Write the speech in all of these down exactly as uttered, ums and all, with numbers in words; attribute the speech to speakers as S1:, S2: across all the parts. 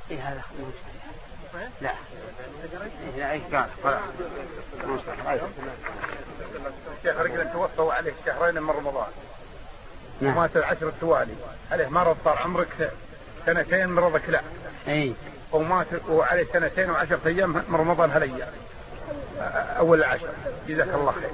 S1: إيه هذا لا لا إيه قال خلاص
S2: الشيخ رجل توفوا عليه شهرين من رمضان ومات العشر التوالي عليه مرض طال عمرك سنتين مرضك لا
S1: اي
S2: ومات وعليه سنتين وعشرة ايام من رمضان هالأيام اول العشر. جزاك الله خير.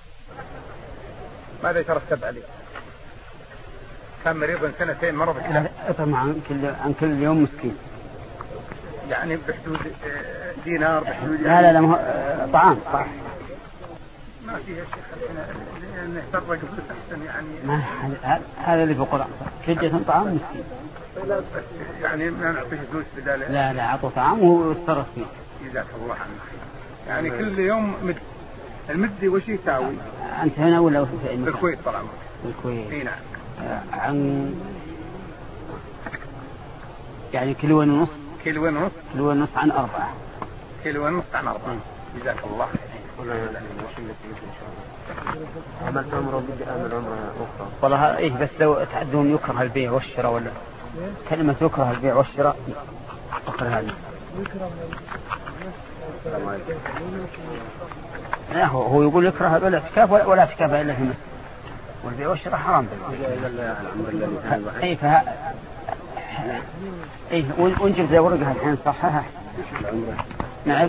S2: ماذا يترتب عليه؟ كان مريضا سنتين مرضك لا
S1: اطعم عن كل عن كل يوم مسكين
S2: يعني بحدود دينار بحدود
S1: لا لا لا طعام طعام
S2: ما فيها شيء انه يفرق احسن يعني
S1: ما هذا اللي في القرآن فدية طعام مسكين
S2: يعني ما نعطيه فلوس بداله
S1: لا لا عطوا طعام ويتصرف فيه.
S2: جزاك الله عنك. يعني كل يوم مد المد وش يساوي؟
S1: انت هنا ولا في
S2: في الكويت طال عمرك؟
S1: في الكويت.
S2: اي نعم.
S1: عن يعني كيلو ونص
S2: كيلو ونص
S1: كيلو ونص عن أربعة
S2: كيلو ونص عن أربعة. جزاك الله خير.
S3: عملت عمره بدي أعمل عمره أخرى.
S1: والله إيه بس لو تعدون يكره البيع والشراء ولا كلمة يكره البيع والشراء أخر هذه. لا هو هو يقول يكره ولا اعتكاف ولا اعتكاف إلا في المسجد والبيع والشراء حرام. إيه فه إيه ونجيب زي ورقة الحين صحها. نعم.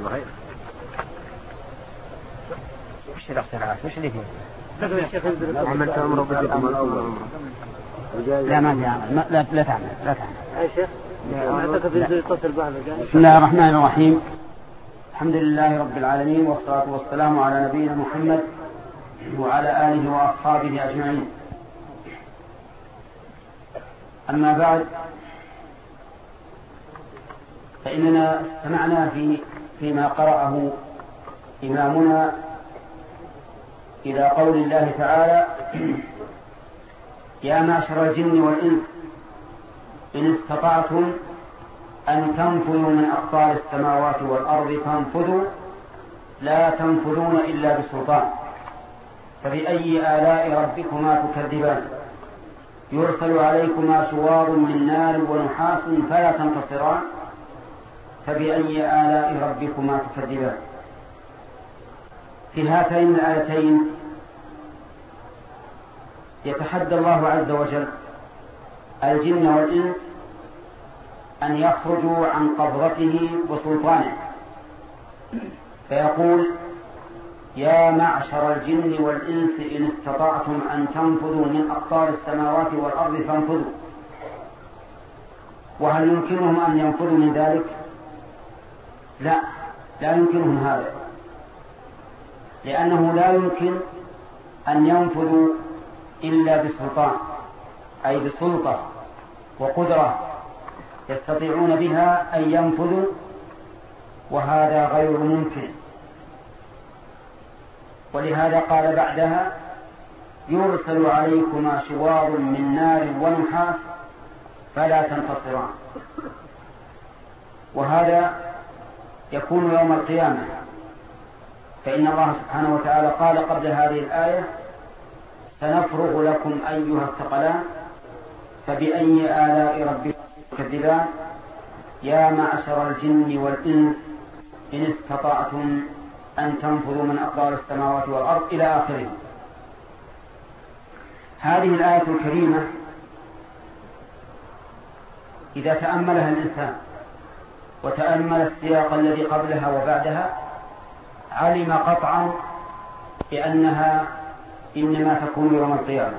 S1: وش الاختلاف؟ وش اللي فيه؟
S3: عملت عمره بدي أعمل عمره.
S1: لا ما تعمل لا لا تعمل لا تعمل.
S3: أي شيخ؟ أعتقد إنه يتصل بهذا.
S1: بسم الله الرحمن الرحيم. الحمد لله رب العالمين والصلاة والسلام على نبينا محمد وعلى آله وأصحابه أجمعين. أما بعد فإننا استمعنا في فيما قرأه إمامنا إلى قول الله تعالى يا معشر الجن والإنس إن استطعتم أن تنفذوا من أقطار السماوات والأرض فانفذوا لا تنفذون إلا بسلطان فبأي آلاء ربكما تكذبان يرسل عليكما شواظ من نار ونحاس فلا تنتصران فبأي آلاء ربكما تكذبان. في هاتين الآيتين يتحدى الله عز وجل الجن والإنس أن يخرجوا عن قبضته وسلطانه فيقول يا معشر الجن والإنس إن استطعتم أن تنفذوا من أقطار السماوات والأرض فانفذوا. وهل يمكنهم أن ينفذوا من ذلك؟ لا لا يمكنهم هذا لأنه لا يمكن أن ينفذوا إلا بسلطان أي بسلطة وقدرة يستطيعون بها أن ينفذوا وهذا غير ممكن. ولهذا قال بعدها يرسل عليكما شواظ من نار ونحاس فلا تنتصران. وهذا يكون يوم القيامة فإن الله سبحانه وتعالى قال قبل هذه الآية سنفرغ لكم أيها الثقلان فبأي آلاء ربكم تكذبان يا معشر الجن والإنس إن استطعتم أن تنفذوا من أقطار السماوات والأرض إلى آخره. هذه الآية الكريمة إذا تأملها الإنسان وتأمل السياق الذي قبلها وبعدها علم قطعا بأنها إنما تكون يوم القيامة.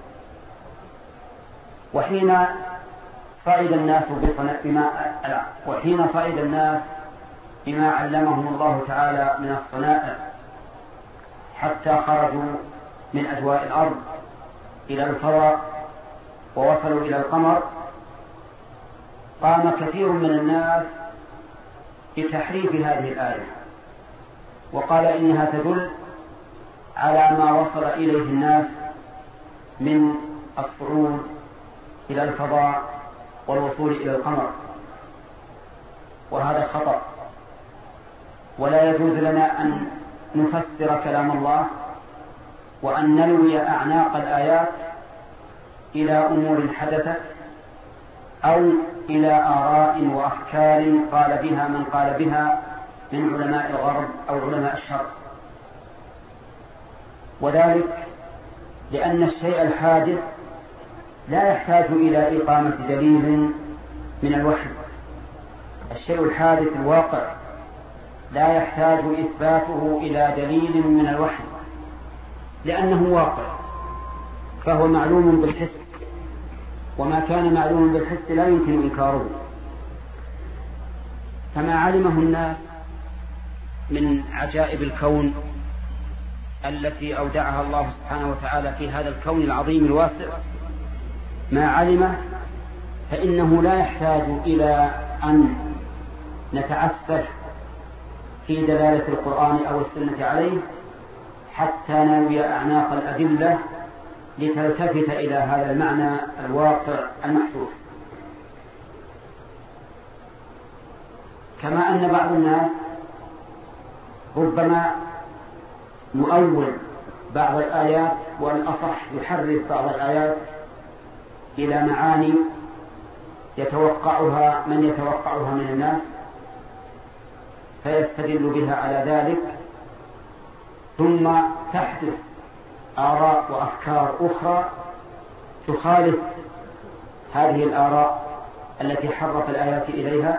S1: وحين صعد الناس بما وحين صعد الناس بما علمهم الله تعالى من الصنائع حتى خرجوا من أجواء الأرض إلى الفضاء ووصلوا إلى القمر قام كثير من الناس بتحريف هذه الآية وقال إنها تدل على ما وصل إليه الناس من الصعود إلى الفضاء والوصول إلى القمر وهذا خطأ. ولا يجوز لنا أن نفسر كلام الله وأن نلوي أعناق الآيات إلى أمور حدثت أو إلى آراء وأفكار قال بها من قال بها من علماء الغرب أو علماء الشرق. وذلك لأن الشيء الحادث لا يحتاج إلى إقامة دليل من الوحي. الشيء الحادث الواقع لا يحتاج إثباته إلى دليل من الوحي، لأنه واقع فهو معلوم بالحس، وما كان معلوم بالحس لا يمكن إنكاره. فما علمه الناس من عجائب الكون التي أودعها الله سبحانه وتعالى في هذا الكون العظيم الواسع، ما علمه فإنه لا يحتاج إلى أن نتعسف في دلالة القرآن أو السنة عليه حتى نروي أعناق الأدلة لتلتفت إلى هذا المعنى الواقع المحسوس. كما أن بعض الناس ربما يؤول بعض الآيات، والأصح يحرف بعض الآيات إلى معاني يتوقعها من يتوقعها من الناس، فيستدل بها على ذلك، ثم تحدث آراء وأفكار أخرى تخالف هذه الآراء التي حرف الآيات إليها،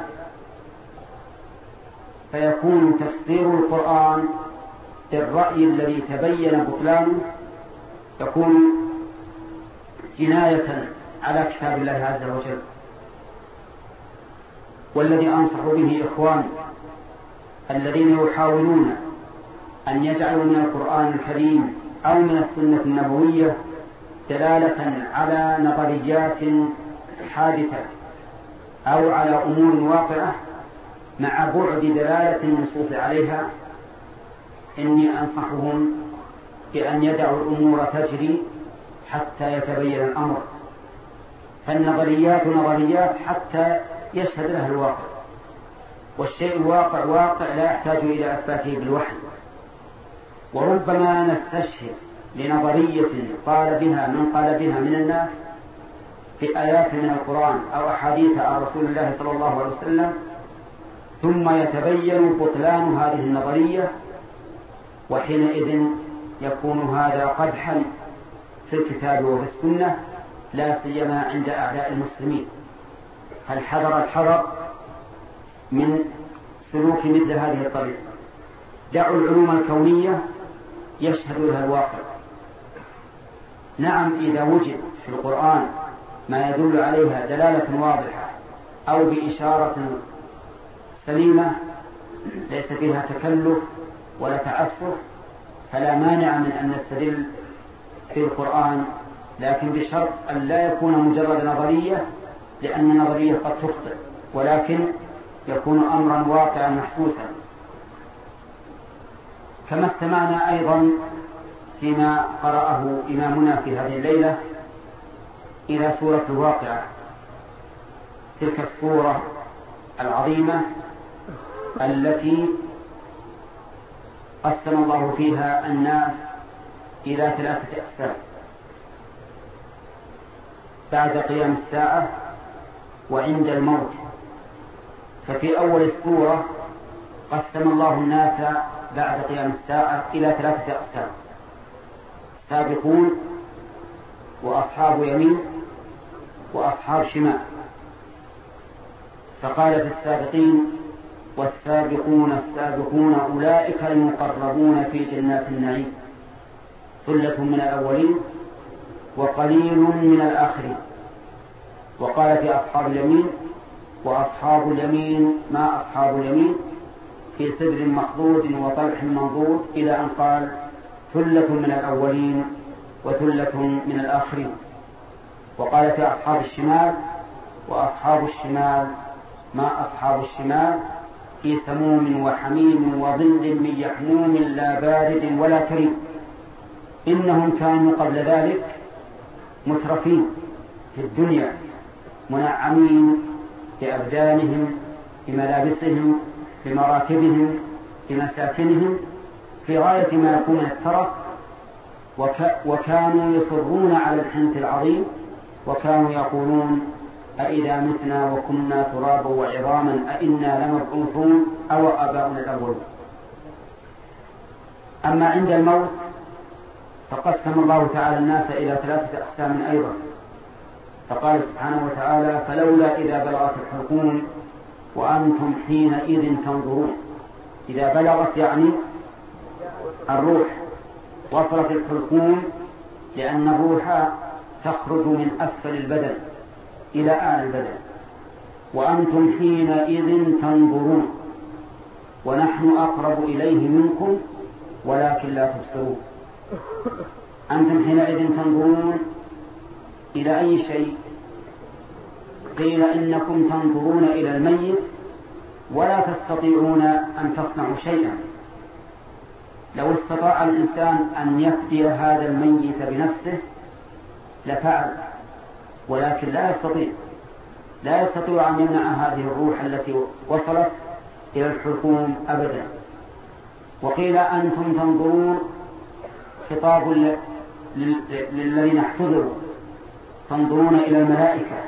S1: فيكون تفسير القرآن بالرأي الذي تبين بطلانه يكون جناية على كتاب الله عز وجل. والذي أنصح به إخوان الذين يحاولون أن يجعلوا من القرآن الكريم أو من السنة النبوية دلالة على نظريات حادثة أو على أمور واقعة مع بعد دلالة النصوص عليها، إني أنصحهم بأن يدعوا الأمور تجري حتى يتبين الأمر. فالنظريات نظريات حتى يشهد لها الواقع، والشيء الواقع واقع لا يحتاج إلى أثباته بالوحي. وربما نستشهد لنظرية قال بها من قال بها من الناس في آيات من القرآن أو أحاديث عن رسول الله صلى الله عليه وسلم، ثم يتبين بطلان هذه النظرية، وحينئذ يكون هذا قدحا في الكتاب وفي السنة، لا سيما عند أعداء المسلمين. فالحذر الحذر من سلوك مثل هذه الطريقة. دعوا العلوم الكونية يشهد لها الواقع. نعم، إذا وجد في القرآن ما يدل عليها دلالة واضحة أو بإشارة سليمة ليس فيها تكلف ولا تعسف، فلا مانع من أن نستدل في القرآن، لكن بشرط أن لا يكون مجرد نظرية، لأن النظرية قد تخطئ، ولكن يكون أمرا واقعا محسوسا. كما استمعنا أيضا فيما قرأه إمامنا في هذه الليلة إلى سورة الواقعة، تلك السورة العظيمة التي قسم الله فيها الناس إلى ثلاثة أقسام بعد قيام الساعة وعند الموت. ففي أول السورة قسم الله الناس بعد قيام الساعة إلى ثلاثة أقسام: سابقون، وأصحاب يمين، وأصحاب شمال. فقال في السابقين: والسابقون السابقون أولئك المقربون في جنات النعيم، ثلة من الأولين وقليل من الآخرين. وقال في أصحاب اليمين: وأصحاب اليمين ما أصحاب اليمين، في سدر مخضود وطلح منضود، إلى أن قال: ثلة من الأولين وثلة من الآخرين. وقال في أصحاب الشمال: وأصحاب الشمال ما أصحاب الشمال، في سموم وحميم وظل من يحموم لا بارد ولا كريم، إنهم كانوا قبل ذلك مترفين في الدنيا، منعمين بأبدانهم، بملابسهم، بمراكبهم، بمساكنهم، في غاية ما يكون الترف، وك وكانوا يصرون على الحنث العظيم، وكانوا يقولون: أإذا متنا وكنا ترابا وعظاما أإنا لمبعوثون أو آباؤنا الأولون. أما عند الموت فقسم الله تعالى الناس إلى ثلاثة أقسام أيضا، فقال سبحانه وتعالى: فلولا إذا بلغت الحلقوم وأنتم حينئذ تنظرون. إذا بلغت يعني الروح، وصلت الحلقوم لأن الروح تخرج من أسفل البدن إلى أعلى البدن. وأنتم حينئذ تنظرون ونحن أقرب إليه منكم ولكن لا تبصرون. أنتم حينئذ تنظرون إلى أي شيء؟ قيل إنكم تنظرون إلى الميت ولا تستطيعون أن تصنعوا شيئا. لو استطاع الإنسان أن يفدي هذا الميت بنفسه لفعل، ولكن لا يستطيع لا يستطيع أن يمنع هذه الروح التي وصلت إلى الحلقوم أبدا. وقيل أنتم تنظرون خطاب للذين احتضروا، تنظرون إلى الملائكة،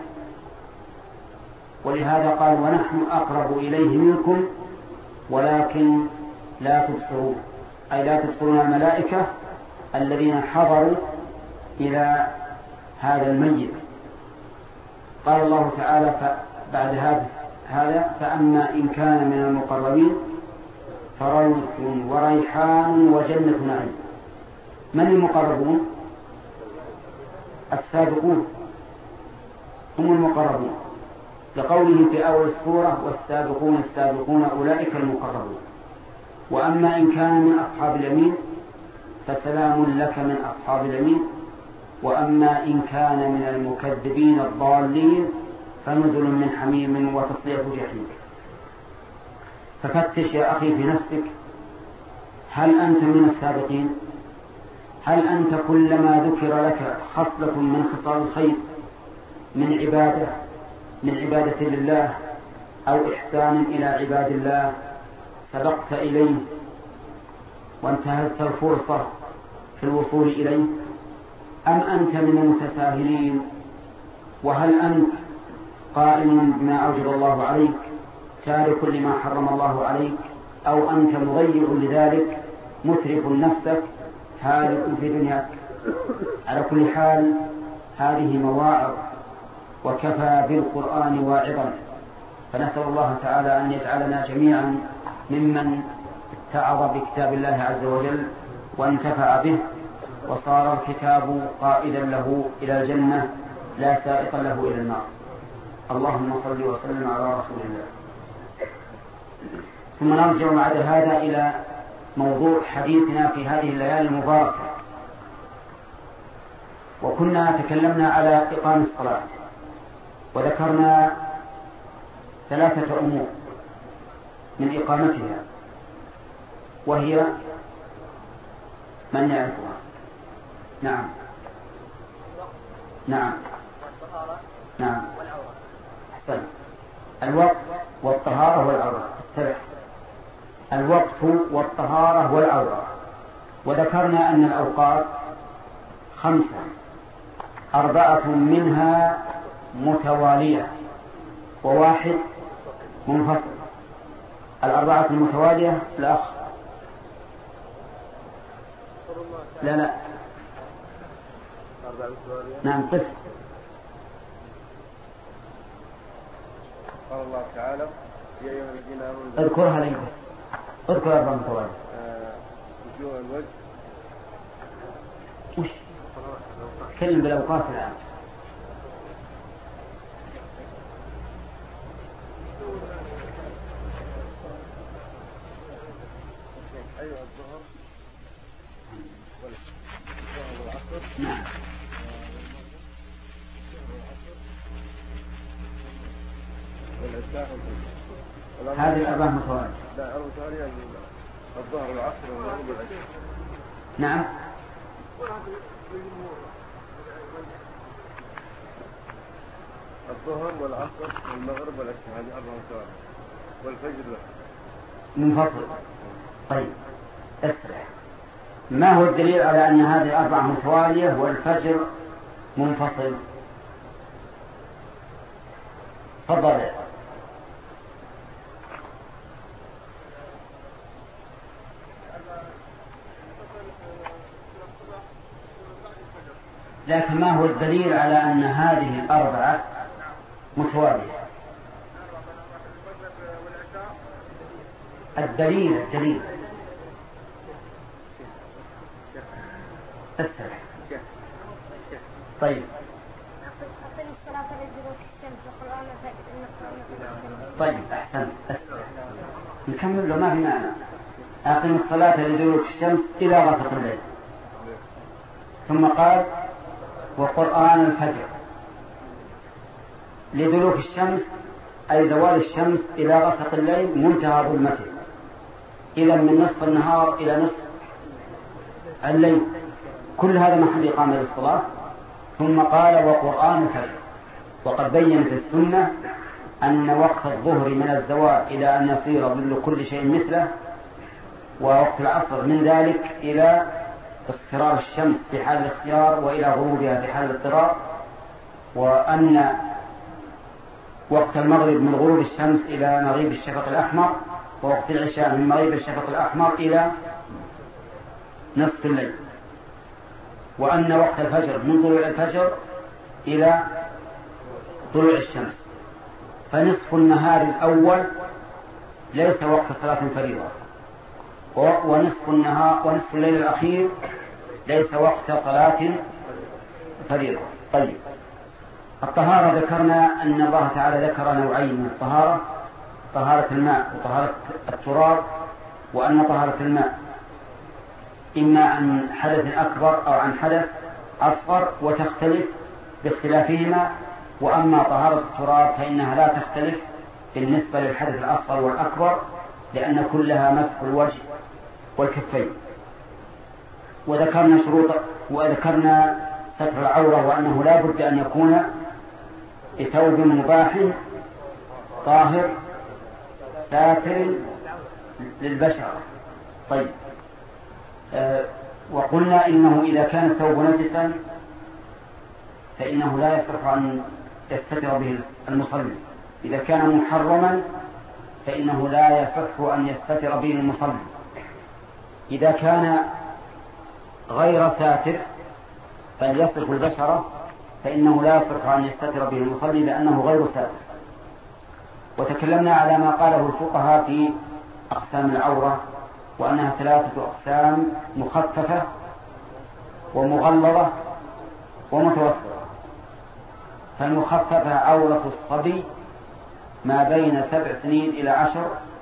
S1: ولهذا قال: ونحن أقرب إليه منكم ولكن لا تبصرون، أي لا تبصرون الملائكة الذين حضروا إلى هذا الميت. قال الله تعالى بعد هذا: فأما إن كان من المقربين فروح وريحان وجنة نعيم. من المقربون؟ السابقون هم المقربون، لقوله في أول السورة: والسابقون السابقون أولئك المقربون. وأما إن كان من أصحاب اليمين فسلام لك من أصحاب اليمين. وأما إن كان من المكذبين الضالين فنزل من حميم وتصلية جحيم. ففتش يا أخي في نفسك، هل أنت من السابقين؟ هل أنت كلما ذكر لك خصلة من خصال الخير من عبادة من عبادة لله أو إحسان إلى عباد الله سبقت إليه وانتهزت الفرصة في الوصول إليه، أم أنت من المتساهلين؟ وهل أنت قائم بما أوجب الله عليك تارك لما حرم الله عليك، أو أنت مضيع لذلك مترف نفسك هالك في دنياك؟ على كل حال هذه مواعظ وكفى بالقرآن واعظا، فنسأل الله تعالى أن يجعلنا جميعا ممن اتعظ بكتاب الله عز وجل وانتفع به وصار الكتاب قائدا له إلى الجنة لا سائقا له إلى النار. اللهم صل وسلم على رسول الله. ثم نرجع بعد هذا إلى موضوع حديثنا في هذه الليالي المباركة. وكنا تكلمنا على إقام الصلاة وذكرنا ثلاثة أمور من إقامتها، وهي من يعرفها؟ نعم نعم نعم أحسن. الوقت والطهارة والعورة. استرح. الوقت والطهارة والعورة. وذكرنا أن الأوقات خمسة، أربعة منها متوالية وواحد منفصل. الأربعة المتوالية الأخ لا لا نعم قف.
S3: قال الله تعالى: يا أيها الذين آمنوا
S1: اذكرها لي، اذكر أربعة متوالية.
S3: وجوه الوجه
S1: وش تكلم بالأوقات الآن.
S3: أيوة الظهر والعصر.
S1: نعم. هذه الأربعة متوالية.
S3: لا أربعة متوالية: الظهر والعصر والمغرب والعشاء.
S1: نعم.
S3: الظهر والعصر والمغرب والعشاء، هذه أربعة متوالية. والفجر له
S1: منفصل. طيب اسرع. ما هو الدليل على أن هذه الأربعة متوالية والفجر منفصل؟ تفضل. لكن ما هو الدليل على أن هذه الأربعة متوالية؟ الدليل الدليل أسرع. طيب طيب أحسن أسرع. نكمل له ما في معنى. أقم الصلاة لدلوك الشمس إلى غسق الليل. ثم قال وقرآن الفجر. لدلوك الشمس أي زوال الشمس إلى غسق الليل منتهى ظلمته، إذا من نصف النهار إلى نصف الليل، كل هذا محل إقامة للصلاة. ثم قال وقرآن الفجر. وقد بينت السنة أن وقت الظهر من الزوال إلى أن يصير ظل كل شيء مثله، ووقت العصر من ذلك إلى اصفرار الشمس في حال الاختيار وإلى غروبها في حال الاضطرار، وأن وقت المغرب من غروب الشمس إلى مغيب الشفق الأحمر، ووقت العشاء من مغيب الشفق الأحمر إلى نصف الليل، وأن وقت الفجر من طلوع الفجر إلى طلوع الشمس. فنصف النهار الأول ليس وقت صلاة فريضة، ونصف النهار ونصف الليل الأخير ليس وقت صلاة فريضة. طيب الطهارة ذكرنا أن الله تعالى ذكر نوعين من الطهارة، طهارة الماء وطهارة التراب، وأن طهارة الماء إما عن حدث أكبر أو عن حدث أصغر وتختلف باختلافهما، وأما طهارة التراب فإنها لا تختلف بالنسبة للحدث الأصغر والأكبر، لأن كلها مسح الوجه والكفين. وذكرنا شروط وذكرنا ستر العورة، وأنه لا بد أن يكون بثوب مباح طاهر ساتر للبشرة. طيب أه وقلنا إنه إذا كان الثوب نجسا فإنه لا يصح أن يستتر به المصلي، إذا كان محرما فإنه لا يصح أن يستتر به المصلي، إذا كان غير ساتر فليصف البشرة فإنه لا يصح أن يستتر به المصلي لأنه غير ساتر. وتكلمنا على ما قاله الفقهاء في أقسام العورة، وأنها ثلاثة أقسام: مخففة ومغلظة ومتوسطة. فالمخففة عورة الصبي ما بين سبع سنين إلى عشر،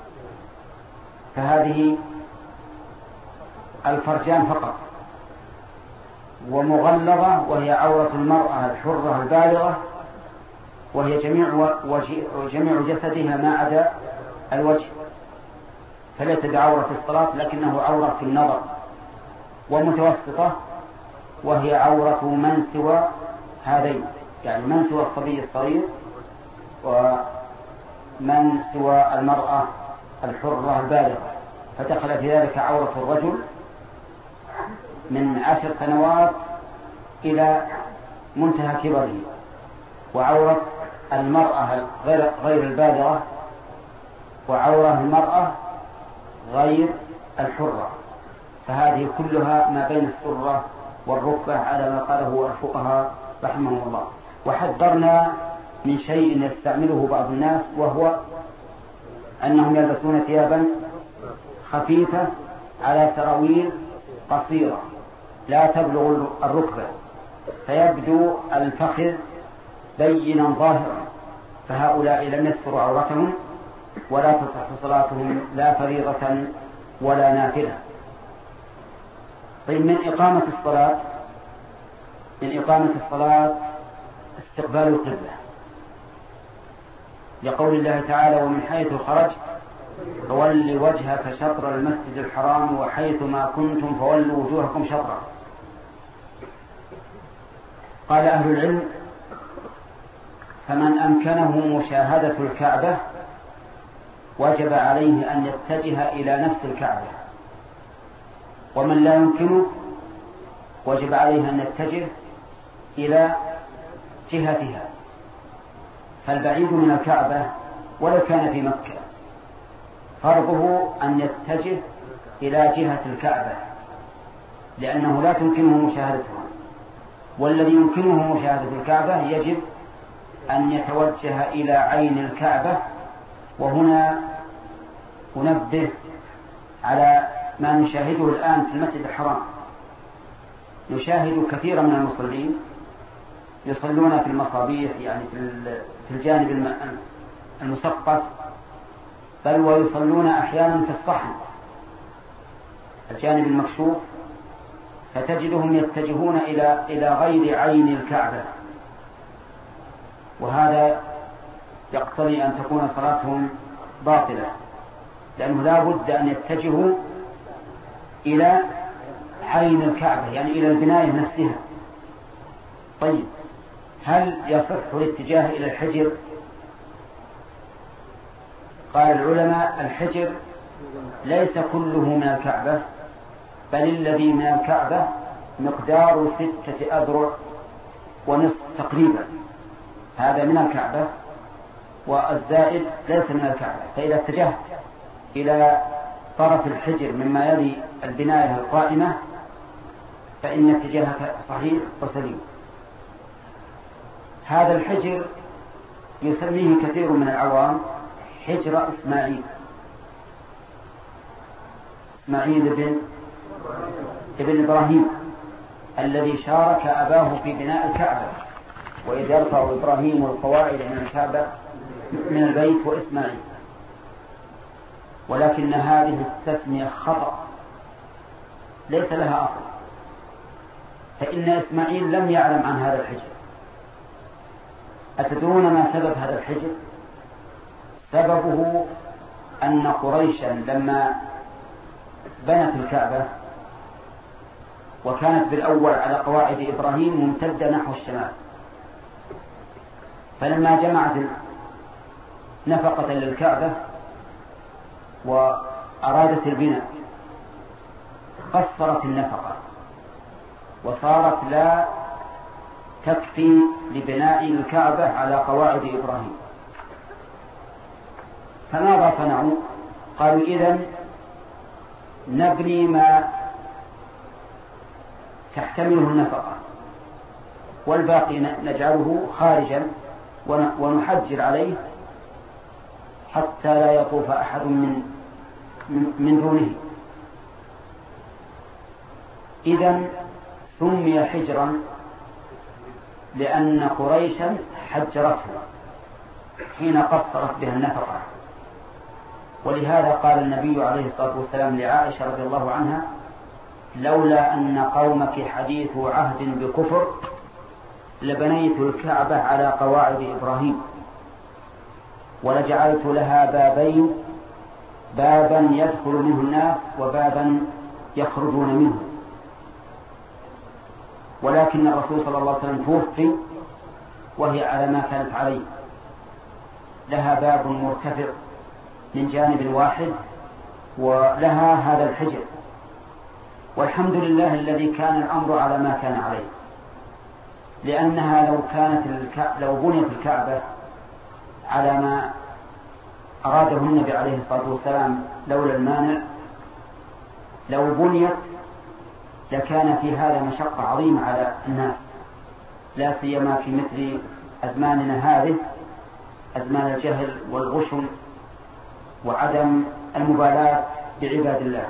S1: فهذه الفرجان فقط. ومغلظة وهي عورة المرأة الحرة البالغة، وهي جميع وجميع جسدها ما عدا الوجه، فليس بعورة في الصلاة لكنه عورة في النظر. ومتوسطة وهي عورة من سوى هذين، يعني من سوى الصبي الصغير ومن سوى المرأة الحرة البالغة، فدخل في ذلك عورة الرجل من عشر سنوات إلى منتهى كبره، وعورة المرأة غير غير البالغة، وعورة المرأة غير الحرة، فهذه كلها ما بين السرة والركبة على ما قاله الفقهاء رحمهم الله. وحذرنا من شيء يستعمله بعض الناس، وهو أنهم يلبسون ثيابا خفيفة على سراويل قصيرة لا تبلغ الركبة، فيبدو الفخذ بينا ظاهرا، فهؤلاء لم يستروا عورتهم ولا تصح صلاتهم لا فريضة ولا نافلة. طيب من إقامة الصلاة من إقامة الصلاة استقبال القبلة، لقول الله تعالى: ومن حيث خرجت فول وجهك شطر المسجد الحرام وحيث ما كنتم فولوا وجوهكم شطرا. قال أهل العلم: فمن أمكنه مشاهدة الكعبة وجب عليه أن يتجه إلى نفس الكعبة، ومن لا يمكنه وجب عليه أن يتجه إلى جهتها. فالبعيد من الكعبة ولو كان في مكة فرضه أن يتجه إلى جهة الكعبة، لأنه لا تمكنه مشاهدتها، والذي يمكنه مشاهدة الكعبة يجب أن يتوجه إلى عين الكعبة. وهنا أنبه على ما نشاهده الآن في المسجد الحرام. نشاهد كثيرا من المصلين يصلون في المصابيح، يعني في الجانب المسقط، بل ويصلون أحيانا في الصحن الجانب المكشوف، فتجدهم يتجهون إلى إلى غير عين الكعبة، وهذا يقتضي أن تكون صلاتهم باطلة، لأنه لا بد أن يتجهوا إلى عين الكعبة، يعني إلى البناية نفسها. طيب، هل يصح الاتجاه إلى الحجر؟ قال العلماء: الحجر ليس كله من الكعبة، بل الذي من الكعبة مقدار ستة أذرع ونصف تقريبا، هذا من الكعبة، والزائد ليس من الكعبة. فإذا اتجهت إلى طرف الحجر مما يلي البناية القائمة فإن اتجاهك صحيح وسليم. هذا الحجر يسميه كثير من العوام حجر إسماعيل، إسماعيل ابن ابن إبراهيم الذي شارك أباه في بناء الكعبة، وإذ يرفع إبراهيم القواعد من الكعبة من البيت وإسماعيل. ولكن هذه التسمية خطأ ليس لها أصل، فإن إسماعيل لم يعلم عن هذا الحجر. أتدرون ما سبب هذا الحجر؟ سببه أن قريشا لما بنت الكعبة وكانت بالأول على قواعد إبراهيم ممتدة نحو الشمال، فلما جمعت نفقة للكعبة وأرادت البناء قصرت النفقة وصارت لا تكفي لبناء الكعبة على قواعد إبراهيم. فماذا صنعوا؟ قالوا: إذن نبني ما تحتمله النفقة والباقي نجعله خارجا ونحجر عليه حتى لا يطوف أحد من من دونه. إذن سمي حجرا لأن قريشا حجرته حين قصرت بها النفقة. ولهذا قال النبي عليه الصلاة والسلام لعائشة رضي الله عنها: لولا أن قومك حديث عهد بكفر لبنيت الكعبة على قواعد إبراهيم ولجعلت لها بابين، بابا يدخل منه الناس وبابا يخرجون منه. ولكن الرسول صلى الله عليه وسلم توفي وهي على ما كانت عليه، لها باب مرتفع من جانب واحد ولها هذا الحجر. والحمد لله الذي كان الأمر على ما كان عليه، لأنها لو كانت الك... لو بنيت الكعبة على ما أراده النبي عليه الصلاة والسلام لولا المانع، لو بنيت لكان في هذا مشقة عظيمة على الناس، لا سيما في مثل أزماننا هذه، أزمان الجهل والغشم وعدم المبالاة بعباد الله.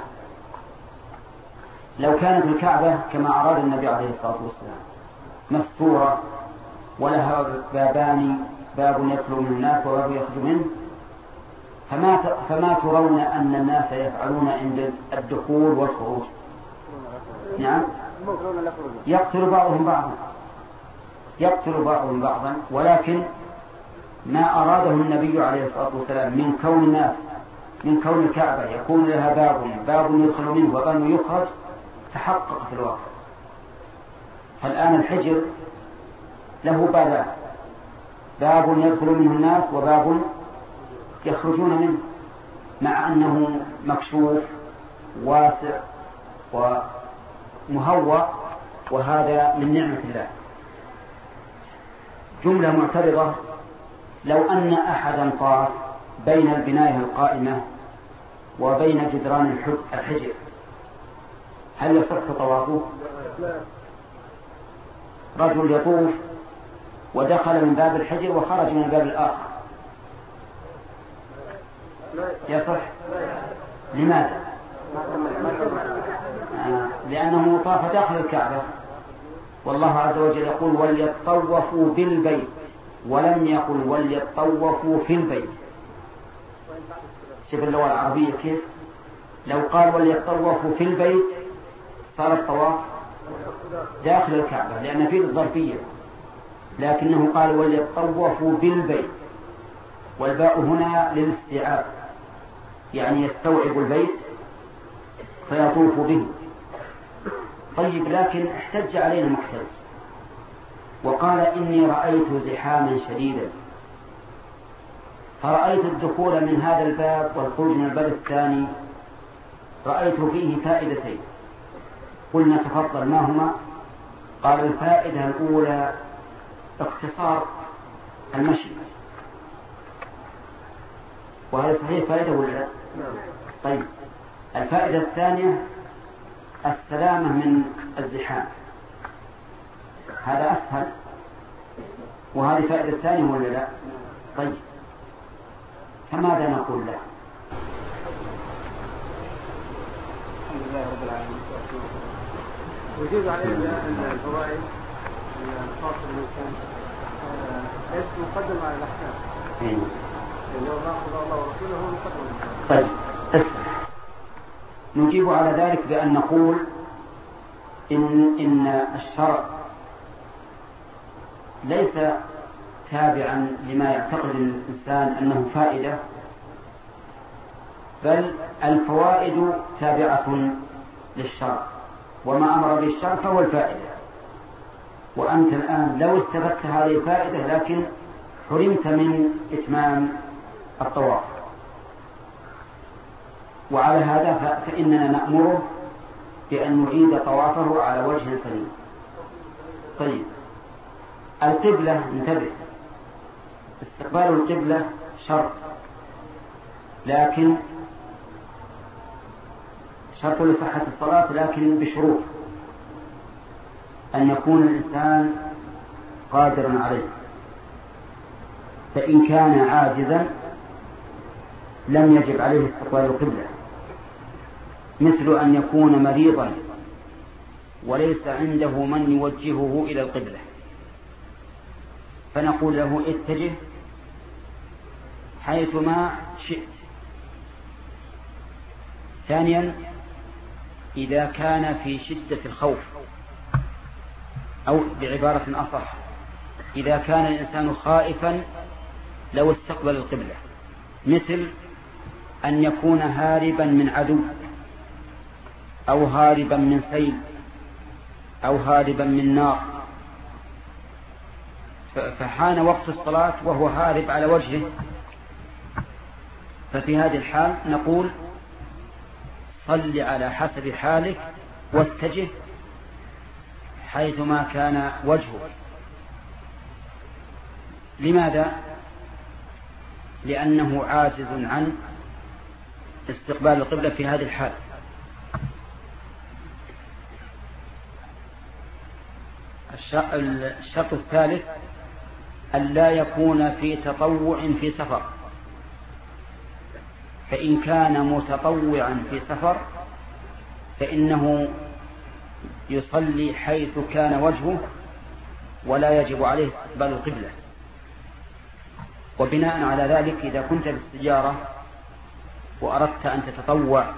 S1: لو كانت الكعبة كما أراد النبي عليه الصلاة والسلام مستورة ولها بابان، باب يدخل منه الناس وباب يخرج منه، فما فما ترون أن الناس يفعلون عند الدخول والخروج؟ نعم، يقتل بعضهم بعضا يقتل بعضهم بعضا ولكن ما أراده النبي عليه الصلاة والسلام من كون الناس من كون الكعبة يكون لها باب باب يدخل منه وباب يخرج تحقق في الواقع. فالآن الحجر له بابان، باب يدخل منه الناس وباب يخرجون منه، مع أنه مكشوف واسع ومهوى، وهذا من نعمة الله. جملة معترضة لو أن أحدا طاف بين البناية القائمة وبين جدران الحجر هل يصح طوافه؟ رجل يطوف ودخل من باب الحجر وخرج من الباب الآخر يصح؟ لماذا؟ آه لأنه طاف داخل الكعبة، والله عز وجل يقول وليطوفوا بالبيت، ولم يقل وليطوفوا في البيت. شوف اللغة العربية كيف، لو قال وليطوفوا في البيت صار الطواف داخل الكعبة لأن فيه الظرفية، لكنه قال وليطوفوا بالبيت، والباء هنا للاستيعاب، يعني يستوعب البيت فيطوف به. طيب لكن احتج علينا محتج وقال إني رأيت زحاما شديدا، فرأيت الدخول من هذا الباب والخروج من الباب الثاني رأيت فيه فائدتين. قلنا تفضل ما هما؟ قال الفائدة الأولى اختصار المشي، وهذا صحيح فائدة ولا لا؟ طيب الفائدة الثانية السلامة من الزحام، هذا أسهل، وهذه فائدة ثانية ولا لا؟ طيب فماذا نقول له؟
S3: الحمد لله رب العالمين. وجود عليه الفوائد الخاصة بالإنسان ايش مقدم على الأحكام؟ لو ما قضى الله ورسوله هو مقدم.
S1: طيب نجيب على ذلك بأن نقول إن إن الشرع ليس تابعا لما يعتقد الإنسان أنه فائدة، بل الفوائد تابعة للشرع، وما أمر به الشرع فهو الفائدة. وأنت الآن لو استفدت هذه الفائدة لكن حرمت من إتمام الطواف، وعلى هذا فإننا نأمره بأن نعيد طوافه على وجه سليم. طيب القبلة انتبه، استقبال القبلة شرط، لكن شرط لصحة الصلاة لكن بشروط، أن يكون الإنسان قادرا عليه، فإن كان عاجزا لم يجب عليه استقبال القبلة، مثل أن يكون مريضا وليس عنده من يوجهه إلى القبلة فنقول له اتجه حيثما شئت. ثانيا إذا كان في شدة الخوف، أو بعبارة أصح إذا كان الإنسان خائفا لو استقبل القبلة، مثل أن يكون هاربا من عدو أو هاربا من سيل أو هاربا من نار، فحان وقت الصلاة وهو هارب على وجهه، ففي هذه الحال نقول صل على حسب حالك واتجه حيثما كان وجهه. لماذا؟ لأنه عاجز عن استقبال القبلة في هذه الحال. الشرط الثالث ألا يكون في تطوع في سفر، فإن كان متطوعا في سفر فإنه يصلي حيث كان وجهه ولا يجب عليه استقبال القبلة. وبناء على ذلك إذا كنت بالسيارة وأردت أن تتطوع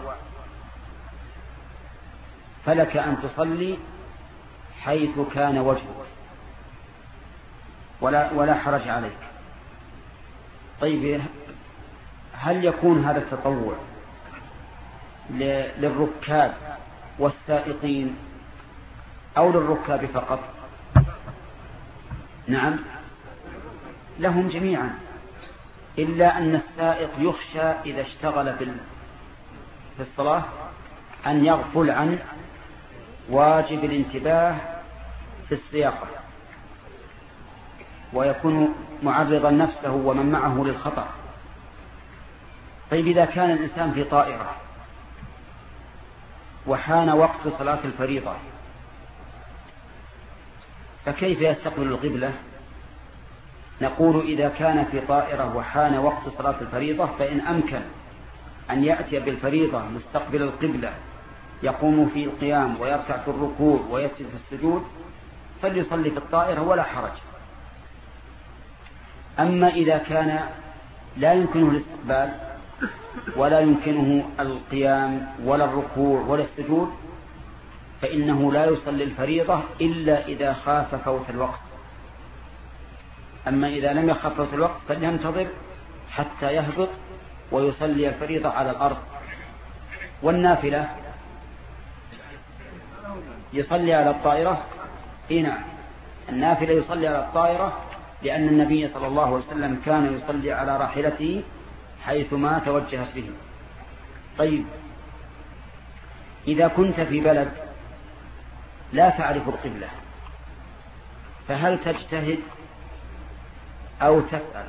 S1: فلك أن تصلي حيث كان وجهك ولا, ولا حرج عليك. طيب هل يكون هذا التطوع للركاب والسائقين أو للركاب فقط؟ نعم لهم جميعا، إلا أن السائق يخشى إذا اشتغل في الصلاة أن يغفل عن واجب الانتباه في السياقة، ويكون معرضا نفسه ومن معه للخطر. طيب إذا كان الإنسان في طائرة وحان وقت صلاة الفريضة فكيف يستقبل القبلة؟ نقول إذا كان في طائرة وحان وقت صلاة الفريضة فإن أمكن أن يأتي بالفريضة مستقبل القبلة يقوم في القيام ويركع في الركوع ويسجد في السجود فليصلي في الطائرة ولا حرج. أما إذا كان لا يمكنه الاستقبال ولا يمكنه القيام ولا الركوع ولا السجود فإنه لا يصلي الفريضة إلا إذا خاف فوت الوقت. أما إذا لم يخاف فوت الوقت فلينتظر حتى يهبط ويصلي الفريضة على الأرض. والنافلة يصلي على الطائرة. هنا النافلة يصلي على الطائرة لأن النبي صلى الله عليه وسلم كان يصلي على راحلته حيثما توجهت به. طيب إذا كنت في بلد لا تعرف القبلة فهل تجتهد أو تسأل؟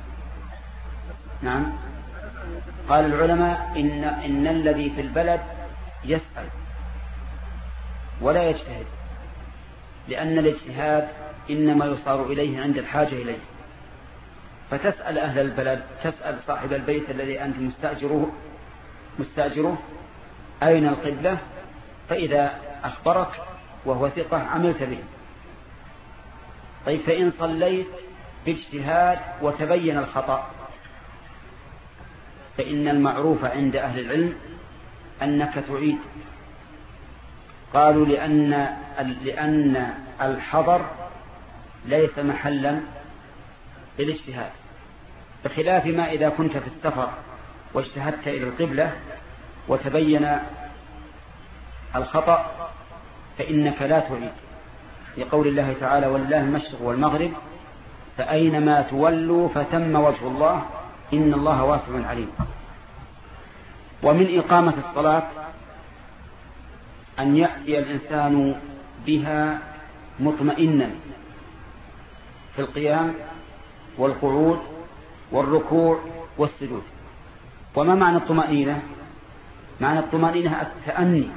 S1: نعم، قال العلماء إن, إن الذي في البلد يسأل ولا يجتهد، لأن الاجتهاد إنما يصار إليه عند الحاجة إليه. فتسأل أهل البلد، تسأل صاحب البيت الذي أنت مستأجره مستأجره أين القبلة، فإذا أخبرك وهو ثقة عملت به. طيب فإن صليت باجتهاد وتبين الخطأ فإن المعروف عند أهل العلم أنك تعيد. قالوا لأن لأن الحضر ليس محلا للاجتهاد، بخلاف ما إذا كنت في السفر واجتهدت إلى القبلة وتبين الخطأ فإنك لا تعيد، لقول الله تعالى ولله المشرق والمغرب فأينما تولوا فتم وجه الله إن الله واسع عليم. ومن إقامة الصلاة أن يأتي الإنسان بها مطمئنا في القيام والقعود والركوع والسجود. وما معنى الطمأنينة؟ معنى الطمأنينة التأني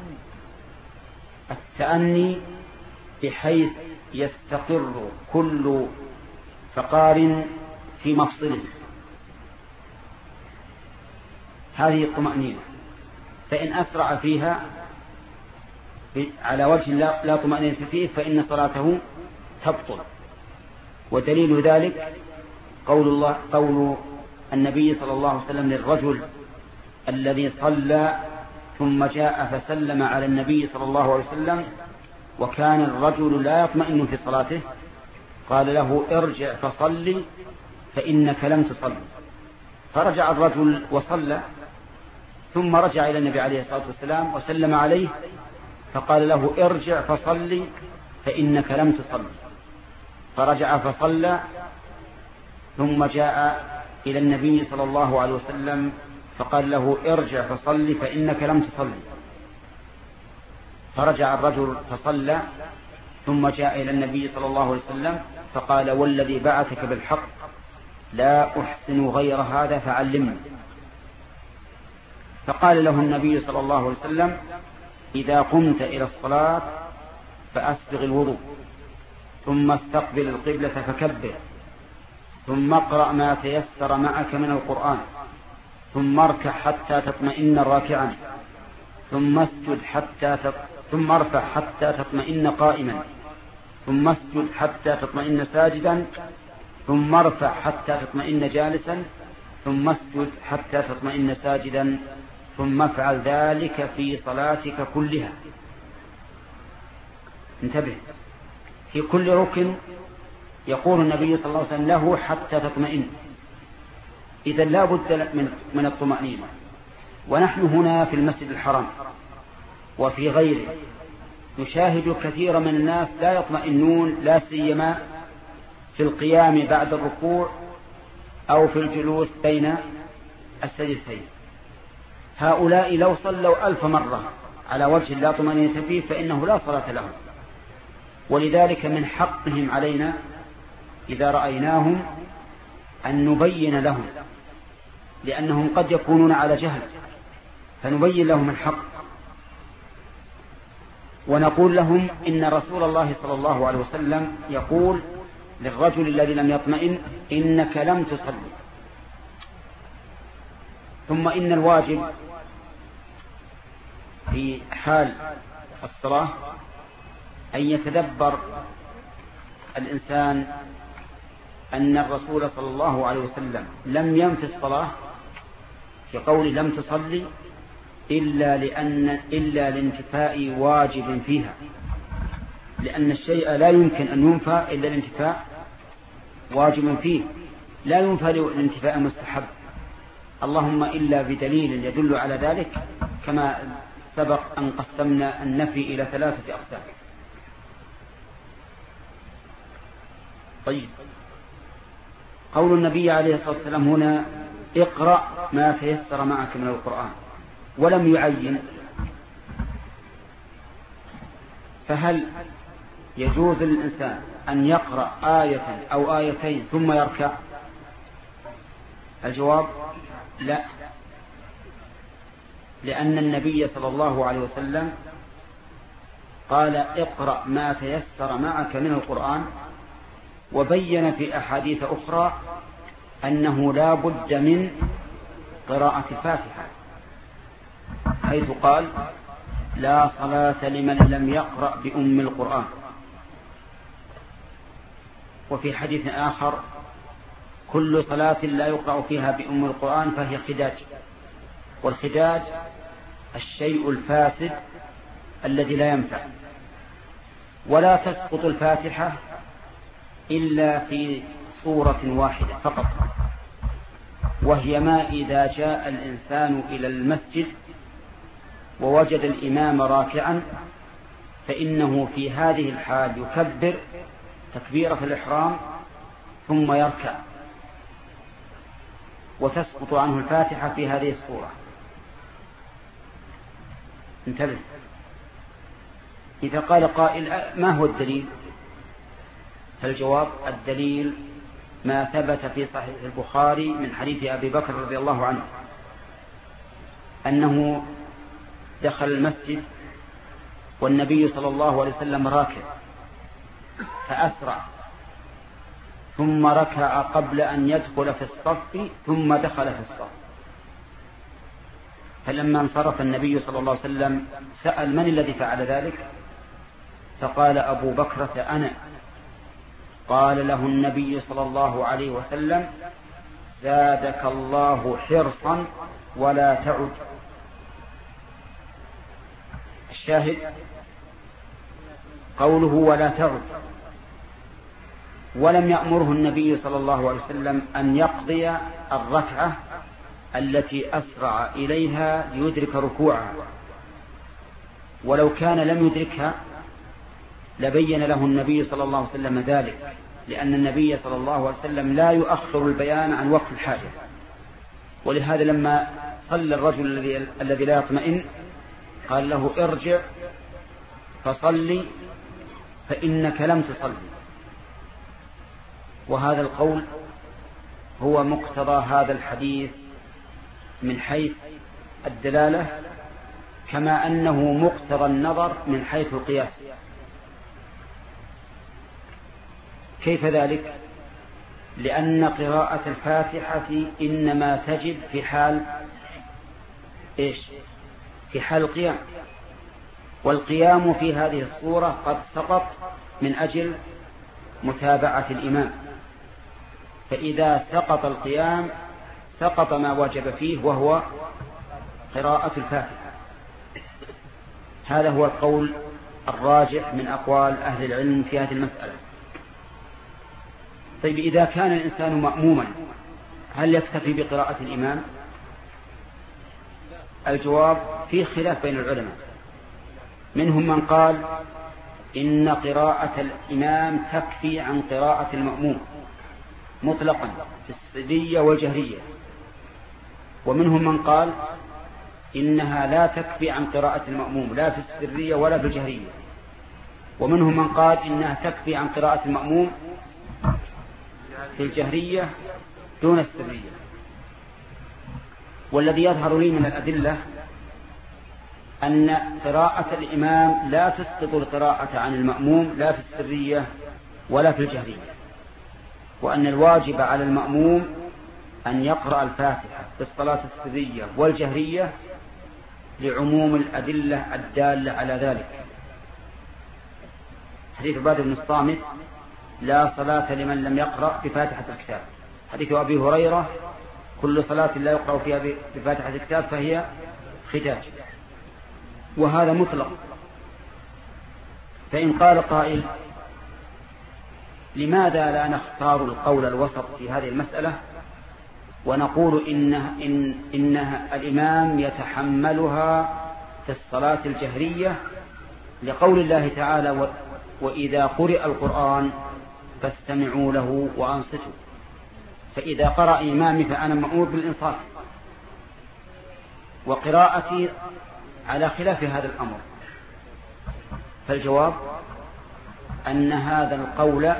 S1: التأني بحيث يستقر كل فقار في مفصله، هذه الطمأنينة. فإن أسرع فيها على وجه لا طمأنينة فيه فإن صلاته تبطل. ودليل ذلك قول الله قول النبي صلى الله عليه وسلم للرجل الذي صلى ثم جاء فسلم على النبي صلى الله عليه وسلم وكان الرجل لا يطمئن في صلاته، قال له ارجع فصلي فإنك لم تصل. فرجع الرجل وصلى ثم رجع إلى النبي عليه الصلاة والسلام وسلم عليه فقال له ارجع فصلي فإنك لم تصل. فرجع فصلى ثم جاء إلى النبي صلى الله عليه وسلم فقال له ارجع فصلي فإنك لم تصلي. فرجع الرجل فصلى ثم جاء إلى النبي صلى الله عليه وسلم فقال والذي بعثك بالحق لا أحسن غير هذا فعلمني. فقال له النبي صلى الله عليه وسلم إذا قمت إلى الصلاة فأسبغ الوضوء ثم استقبل القبلة فكبر ثم اقرأ ما تيسر معك من القرآن ثم اركع حتى تطمئن راكعا ثم اسجد حتى تط... ثم ارفع حتى تطمئن قائما ثم اسجد حتى تطمئن ساجدا ثم ارفع حتى تطمئن جالسا ثم اسجد حتى تطمئن ساجدا ثم افعل ذلك في صلاتك كلها. انتبه، في كل ركن يقول النبي صلى الله عليه وسلم له حتى تطمئن. إذا لا بد من, من الطمأنينة. ونحن هنا في المسجد الحرام وفي غيره نشاهد كثير من الناس لا يطمئنون لا سيما في القيام بعد الركوع أو في الجلوس بين السجدتين. هؤلاء لو صلوا ألف مرة على وجه لا طمأنينة فيه فإنه لا صلاة لهم. ولذلك من حقهم علينا إذا رأيناهم أن نبين لهم، لأنهم قد يكونون على جهل، فنبين لهم الحق ونقول لهم إن رسول الله صلى الله عليه وسلم يقول للرجل الذي لم يطمئن إنك لم تصلي. ثم إن الواجب في حال الصلاة أن يتدبر الإنسان أن الرسول صلى الله عليه وسلم لم ينفي الصلاة في قول لم تصلي إلا لأن إلا لانتفاء واجب فيها، لأن الشيء لا يمكن أن ينفى إلا لانتفاء واجب فيه، لا ينفى لانتفاء مستحب، اللهم إلا بدليل يدل على ذلك، كما سبق أن قسمنا النفي إلى ثلاثة أقسام. طيب، قول النبي عليه الصلاة والسلام هنا اقرأ ما تيسر معك من القرآن ولم يعين، فهل يجوز للإنسان أن يقرأ آية أو آيتين ثم يركع؟ الجواب لا، لأن النبي صلى الله عليه وسلم قال اقرأ ما تيسر معك من القرآن، وبين في أحاديث أخرى أنه لا بد من قراءة الفاتحة، حيث قال لا صلاة لمن لم يقرأ بأم القرآن. وفي حديث آخر كل صلاة لا يقرأ فيها بأم القرآن فهي خداج، والخداج الشيء الفاسد الذي لا ينفع. ولا تسقط الفاتحة إلا في صورة واحدة فقط، وهي ما إذا جاء الإنسان إلى المسجد ووجد الإمام راكعا، فإنه في هذه الحال يكبر تكبيرة الإحرام ثم يركع، وتسقط عنه الفاتحة في هذه الصورة. انتبه، إذا قال قائل ما هو الدليل؟ فالجواب الدليل ما ثبت في صحيح البخاري من حديث أبي بكر رضي الله عنه أنه دخل المسجد والنبي صلى الله عليه وسلم راكع، فأسرع ثم ركع قبل أن يدخل في الصف ثم دخل في الصف. فلما انصرف النبي صلى الله عليه وسلم سأل من الذي فعل ذلك؟ فقال أبو بكرة أنا. قال له النبي صلى الله عليه وسلم زادك الله حرصا ولا تعد. الشاهد قوله ولا تعد، ولم يأمره النبي صلى الله عليه وسلم أن يقضي الركعة التي أسرع إليها ليدرك ركوعها، ولو كان لم يدركها لبين له النبي صلى الله عليه وسلم ذلك، لأن النبي صلى الله عليه وسلم لا يؤخر البيان عن وقت الحاجة. ولهذا لما صلى الرجل الذي الذي لا يطمئن قال له ارجع فصلي فإنك لم تصلي. وهذا القول هو مقتضى هذا الحديث من حيث الدلالة، كما أنه مقتضى النظر من حيث القياس. كيف ذلك؟ لأن قراءة الفاتحة إنما تجب في حال إيش؟ في حال القيام، والقيام في هذه الصورة قد سقط من أجل متابعة الإمام، فإذا سقط القيام سقط ما وجب فيه وهو قراءة الفاتحة. هذا هو القول الراجح من أقوال أهل العلم في هذه المسألة. طيب، إذا كان الإنسان مأموما هل يكتفي بقراءة الإمام؟ الجواب في خلاف بين العلماء، منهم من قال إن قراءة الإمام تكفي عن قراءة المأموم مطلقا في السرية والجهرية، ومنهم من قال إنها لا تكفي عن قراءة المأموم لا في السرية ولا في الجهرية، ومنهم من قال إنها تكفي عن قراءة المأموم في الجهرية دون السرية. والذي يظهر لي من الأدلة أن قراءة الإمام لا تسقط القراءة عن المأموم لا في السرية ولا في الجهرية، وأن الواجب على المأموم أن يقرأ الفاتحة في الصلاة السرية والجهرية لعموم الأدلة الدالة على ذلك. حديث عبادة بن الصامت: لا صلاة لمن لم يقرأ بفاتحة الكتاب. حديث أبي هريرة: كل صلاة لا يقرأ فيها بفاتحة الكتاب فهي ختاج. وهذا مطلق. فإن قال قائل: لماذا لا نختار القول الوسط في هذه المسألة ونقول إنها إن إنها الإمام يتحملها في الصلاة الجهرية لقول الله تعالى: وإذا قرئ القرآن فاستمعوا له وأنصتوا. فإذا قرأ إمامي فأنا مأمور بالإنصات، وقراءتي على خلاف هذا الأمر. فالجواب أن هذا القول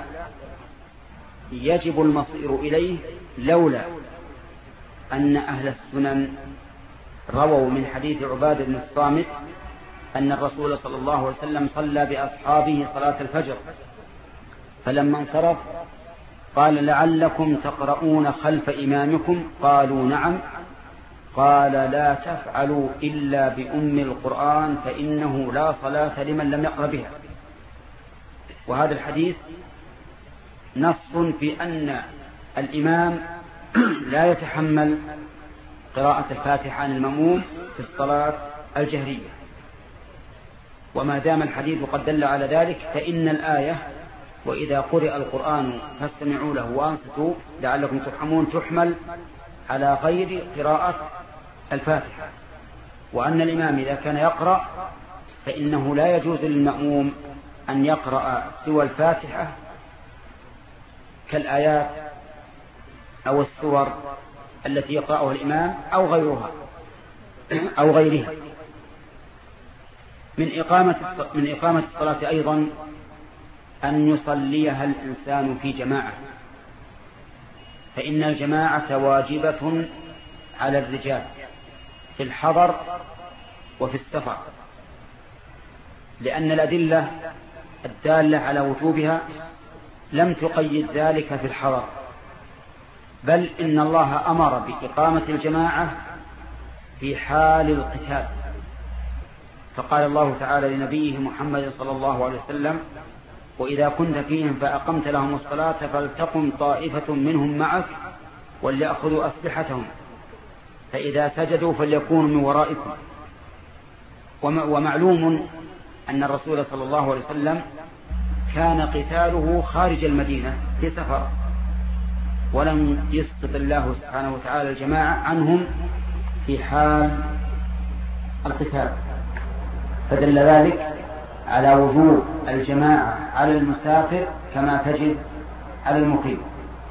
S1: يجب المصير إليه لولا أن أهل السنن رووا من حديث عبادة بن الصامت أن الرسول صلى الله عليه وسلم صلى بأصحابه صلاة الفجر، فلما انصرف قال: لعلكم تقرؤون خلف إمامكم؟ قالوا: نعم. قال: لا تفعلوا إلا بأم القرآن فإنه لا صلاة لمن لم يقرأ بها. وهذا الحديث نص في أن الإمام لا يتحمل قراءة الفاتحة عن المأموم في الصلاة الجهرية. وما دام الحديث قد دل على ذلك فإن الآية: وإذا قرئ القرآن فاستمعوا له وأنصتوا لعلكم ترحمون تحمل على غير قراءة الفاتحة، وأن الإمام إذا كان يقرأ فإنه لا يجوز للمأموم أن يقرأ سوى الفاتحة كالآيات أو السور التي يقرأها الإمام أو غيرها أو غيرها. من إقامة من إقامة الصلاة أيضا أن يصليها الإنسان في جماعة، فإن الجماعة واجبة على الرجال في الحضر وفي السفر، لأن الأدلة الدالة على وجوبها لم تقيد ذلك في الحضر، بل إن الله أمر بإقامة الجماعة في حال القتال، فقال الله تعالى لنبيه محمد صلى الله عليه وسلم: وإذا كنت فيهم فأقمت لهم الصلاة فلتقم طائفة منهم معك وليأخذوا أسلحتهم فإذا سجدوا فليكونوا من ورائكم. ومعلوم أن الرسول صلى الله عليه وسلم كان قتاله خارج المدينة في سفر، ولم يسقط الله سبحانه وتعالى الجماعة عنهم في حال القتال، فدل ذلك على وجوب الجماعة على المسافر كما تجب على المقيم.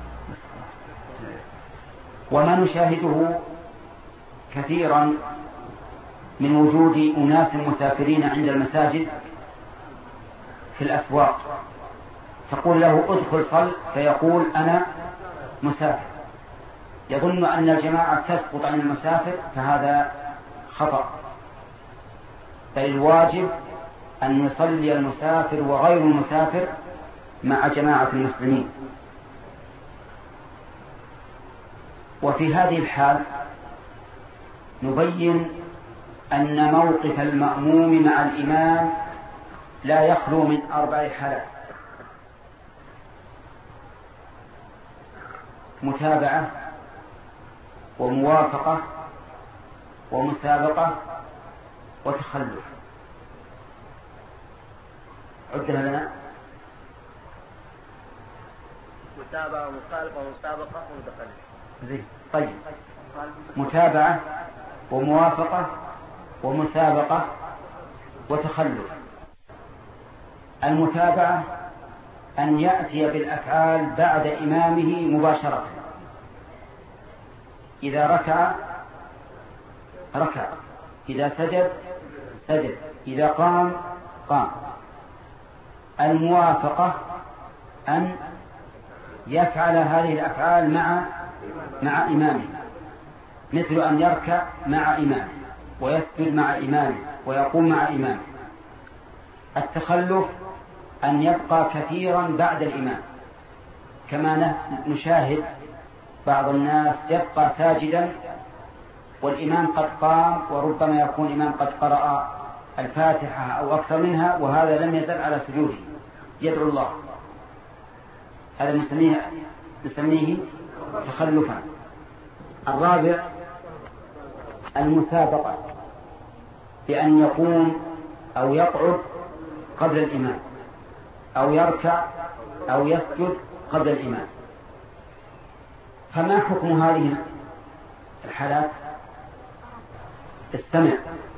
S1: وما نشاهده كثيرا من وجود أناس مسافرين عند المساجد في الأسواق، تقول له: ادخل صل، فيقول: أنا مسافر، يظن أن الجماعة تسقط عن المسافر، فهذا خطأ، بل الواجب أن يصلي المسافر وغير المسافر مع جماعة المسلمين. وفي هذه الحال نبين أن موقف المأموم مع الإمام لا يخلو من أربع حالات: متابعة وموافقة ومسابقة وتخلف. عدها لنا:
S3: متابعة ومخالفة ومسابقة ومتخلف.
S1: طيب، متابعة وموافقة ومسابقة وتخلف. المتابعة أن يأتي بالأفعال بعد إمامه مباشرة، إذا ركع ركع، إذا سجد سجد، إذا قام قام. الموافقة أن يفعل هذه الأفعال مع مع إمامه، مثل أن يركع مع إمامه ويسجد مع إمامه ويقوم مع إمامه. التخلف أن يبقى كثيرا بعد الإمام، كما نشاهد بعض الناس يبقى ساجدا والإمام قد قام، وربما يكون الإمام قد قرأ الفاتحة أو أكثر منها وهذا لم يزل على سجوده يدعو الله، هذا نسميه, نسميه تخلفا. الرابع المسابقة، بأن يقوم أو يقعد قبل الإمام أو يركع أو يسجد قبل الإمام. فما حكم هذه الحالات؟ استمع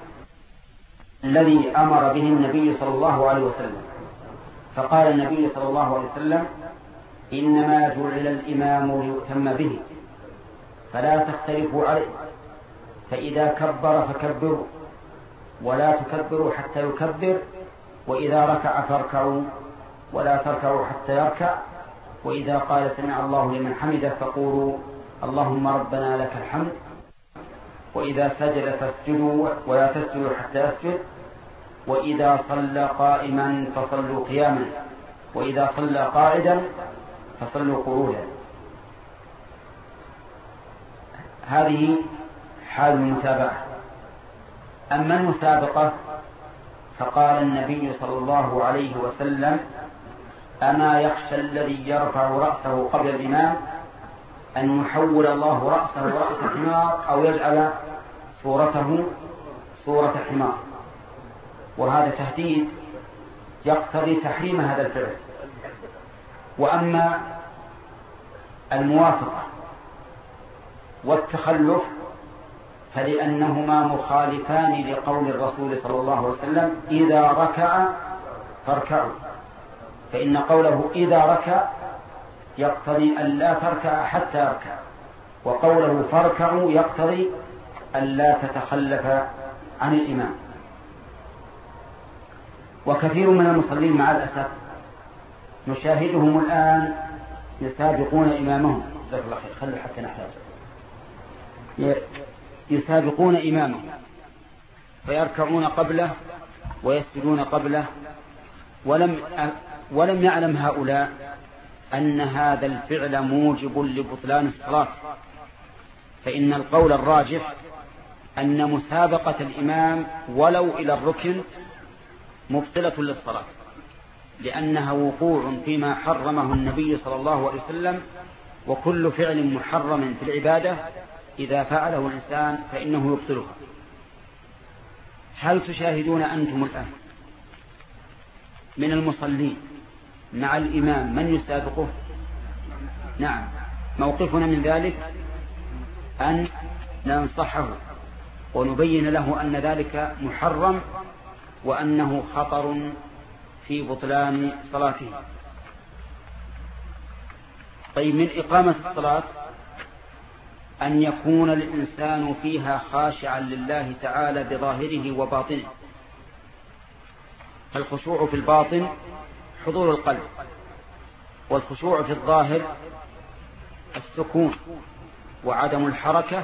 S1: الذي أمر به النبي صلى الله عليه وسلم، فقال النبي صلى الله عليه وسلم: إنما جعل الإمام ليؤتم به فلا تختلفوا عليه، فإذا كبر فكبروا ولا تكبروا حتى يكبر، وإذا ركع فاركعوا ولا تركعوا حتى يركع، وإذا قال سمع الله لمن حمده فقولوا اللهم ربنا لك الحمد، وإذا سجد فاسجدوا ولا تسجدوا حتى يسجد، وإذا صلى قائما فصلوا قياما، وإذا صلى قاعدا فصلوا قعودا. هذه حال المتابعة. أما المسابقة فقال النبي صلى الله عليه وسلم: أما يخشى الذي يرفع رأسه قبل الإمام أن يحول الله رأسه رأس حمار أو يجعل صورته صورة حمار. وهذا تهديد يقتضي تحريم هذا الفعل. وأما الموافقة والتخلف فلأنهما مخالفان لقول الرسول صلى الله عليه وسلم: إذا ركع فاركعوا، فإن قوله إذا ركع يقتضي أن لا تركع حتى يركع، وقوله فاركعوا يقتضي أن لا تتخلف عن الإمام. وكثير من المصلين مع الأسف نشاهدهم الآن يسابقون إمامهم، جزاك الله خير، خلوا حتى نحتاج، يسابقون إمامهم فيركعون قبله ويسجدون قبله، ولم ولم يعلم هؤلاء أن هذا الفعل موجب لبطلان الصلاة. فإن القول الراجح أن مسابقة الإمام ولو إلى الركن مبطلة للصلاة، لأنها وقوع فيما حرمه النبي صلى الله عليه وسلم، وكل فعل محرم في العبادة إذا فعله الإنسان فإنه يبطلها. هل تشاهدون أنتم الآن من المصلين مع الإمام من يسابقه؟ نعم. موقفنا من ذلك أن ننصحه ونبين له أن ذلك محرم وأنه خطر في بطلان صلاته. طيب، من إقامة الصلاة أن يكون الإنسان فيها خاشعا لله تعالى بظاهره وباطنه. الخشوع في الباطن حضور القلب، والخشوع في الظاهر السكون وعدم الحركة.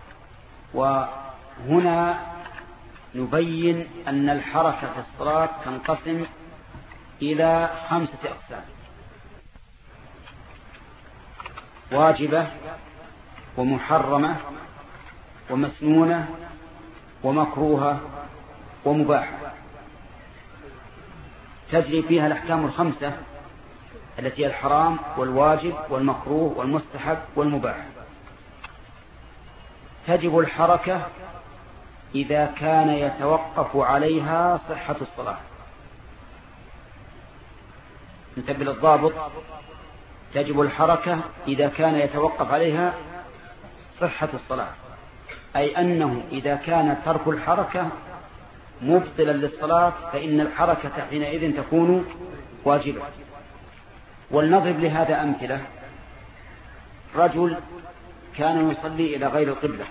S1: وهنا نبين أن الحركة في الصلاة تنقسم إلى خمسة أقسام: واجبة ومحرمة ومسنونة ومكروهة ومباحة، تجري فيها الأحكام الخمسة التي هي الحرام والواجب والمكروه والمستحب والمباح. تجب الحركة إذا كان يتوقف عليها صحة الصلاة. انتبه للضابط: تجب الحركة إذا كان يتوقف عليها صحة الصلاة، أي أنه إذا كان ترك الحركة مبطلا للصلاة فإن الحركة حينئذ تكون واجبة. ولنضرب لهذا أمثلة. رجل كان يصلي إلى غير القبلة،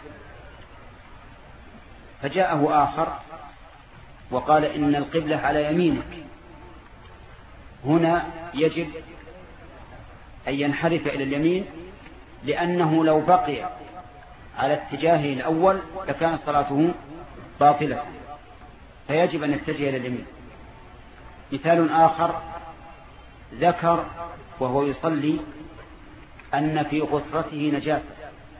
S1: فجاءه آخر وقال إن القبلة على يمينك، هنا يجب أن ينحرف إلى اليمين، لأنه لو بقي على اتجاهه الأول لكانت صلاته باطلة، فيجب أن يتجه إلى اليمين. مثال آخر، ذكر وهو يصلي أن في غسرته نجاسة،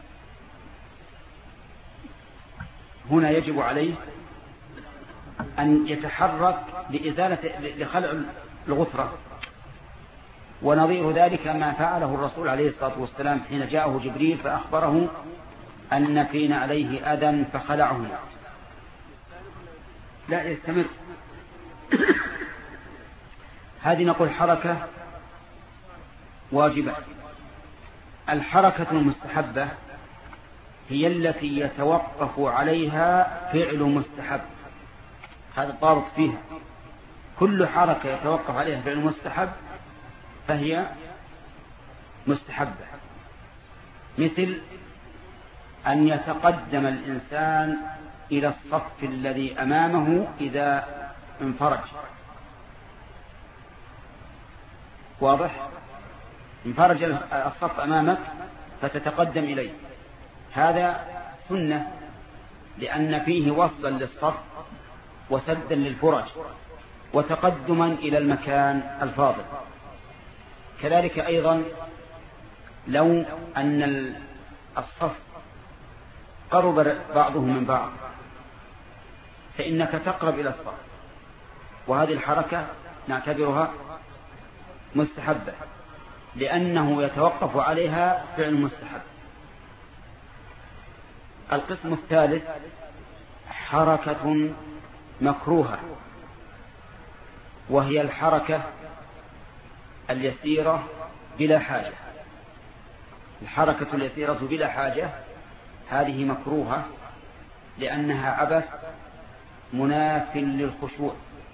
S1: هنا يجب عليه أن يتحرك لإزالة لخلع الغثرة. ونظير ذلك ما فعله الرسول عليه الصلاة والسلام حين جاءه جبريل فأخبره أن في نعليه أذى فخلعهما. لا يستمر. هذه نقول حركة واجبة. الحركة المستحبة هي التي يتوقف عليها فعل مستحب، هذا الضابط فيها. كل حركة يتوقف عليها فعل مستحب فهي مستحبة، مثل أن يتقدم الإنسان إلى الصف الذي أمامه إذا انفرج. واضح؟ انفرج الصف أمامك فتتقدم إليه، هذا سنة لأن فيه وصلا للصف وسدا للفرج وتقدما إلى المكان الفاضل. كذلك أيضا لو أن الصف قرب بعضه من بعض فإنك تقرب إلى الصف، وهذه الحركة نعتبرها مستحبة لأنه يتوقف عليها فعل مستحب. القسم الثالث حركة مكروهة، وهي الحركة اليسيرة بلا حاجة. الحركة اليسيرة بلا حاجة هذه مكروهة لأنها عبث مناف للخشوع،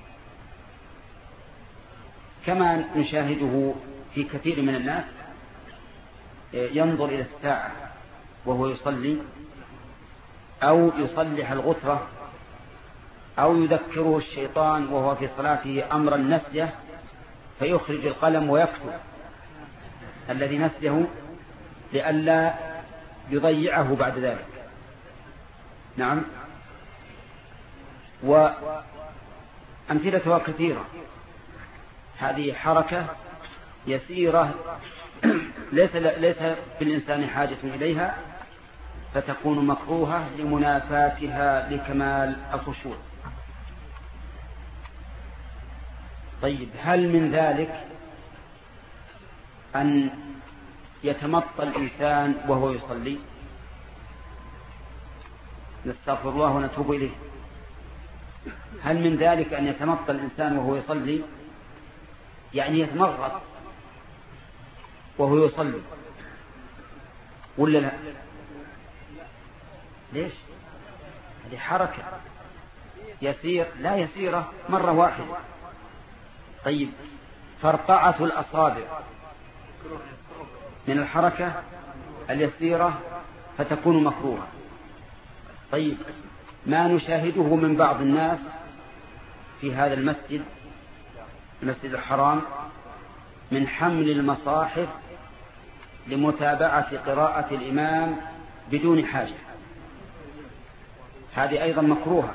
S1: كما نشاهده في كثير من الناس ينظر إلى الساعة وهو يصلي، أو يصلح الغترة، أو يذكره الشيطان وهو في صلاته أمرا نسيه فيخرج القلم ويكتب الذي نسيه لئلا يضيعه بعد ذلك. نعم، وأمثلتها كثيرة. هذه حركة يسيرة ليس ليس بالإنسان حاجة إليها فتكون مكروهة لمنافاتها لكمال الخشوع. طيب، هل من ذلك أن يتمطى الإنسان وهو يصلي؟ نستغفر الله ونتوب إليه. هل من ذلك أن يتمطى الإنسان وهو يصلي، يعني يتمرض وهو يصلي، ولا لا؟ ليش؟ هذه حركة يسير لا يسيرة مرة واحدة. طيب، فرقعة الأصابع من الحركة اليسيرة فتكون مكروهة. طيب، ما نشاهده من بعض الناس في هذا المسجد المسجد الحرام من حمل المصاحف لمتابعة قراءة الإمام بدون حاجة، هذه أيضا مكروهة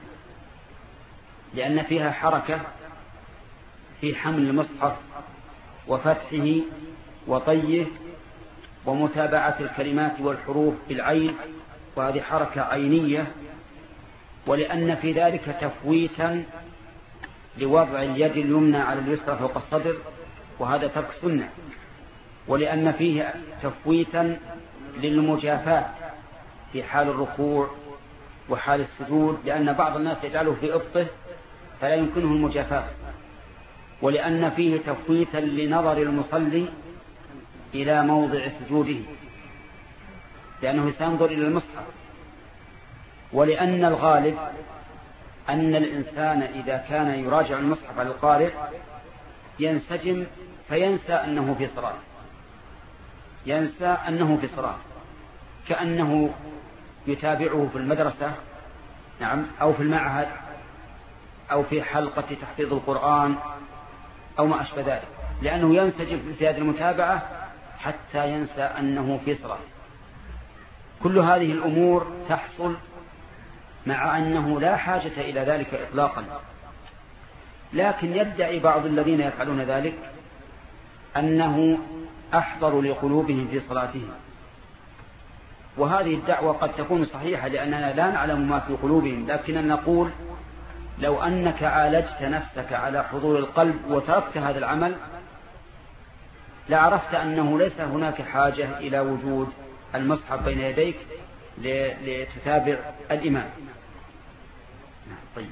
S1: لأن فيها حركة في حمل المصحف وفتحه وطيه ومتابعة الكلمات والحروف بالعين، وهذه حركة عينية. ولأن في ذلك تفويتا لوضع اليد اليمنى على اليسرى فوق الصدر، وهذا ترك سنة. ولأن فيه تفويتا للمجافاة في حال الركوع وحال السجود، لأن بعض الناس يجعله في إبطه فلا يمكنه المجافاة. ولأن فيه تفويتا لنظر المصلي إلى موضع سجوده لأنه سينظر إلى المصحف. ولأن الغالب أن الإنسان إذا كان يراجع المصحف على القارئ ينسجم فينسى أنه في صلاة، ينسى أنه في صلاة كأنه يتابعه في المدرسة، نعم، أو في المعهد، أو في حلقة تحفيظ القرآن أو ما أشبه ذلك، لأنه ينسجم في هذه المتابعة حتى ينسى أنه في صلاة. كل هذه الأمور تحصل مع أنه لا حاجة إلى ذلك إطلاقا، لكن يدعي بعض الذين يفعلون ذلك أنه أحضر لقلوبهم في صلاتهم، وهذه الدعوة قد تكون صحيحة لأننا لا نعلم ما في قلوبهم، لكننا نقول لو أنك عالجت نفسك على حضور القلب وتركت هذا العمل لعرفت أنه ليس هناك حاجة إلى وجود المصحف بين يديك لتتابع الإمام. طيب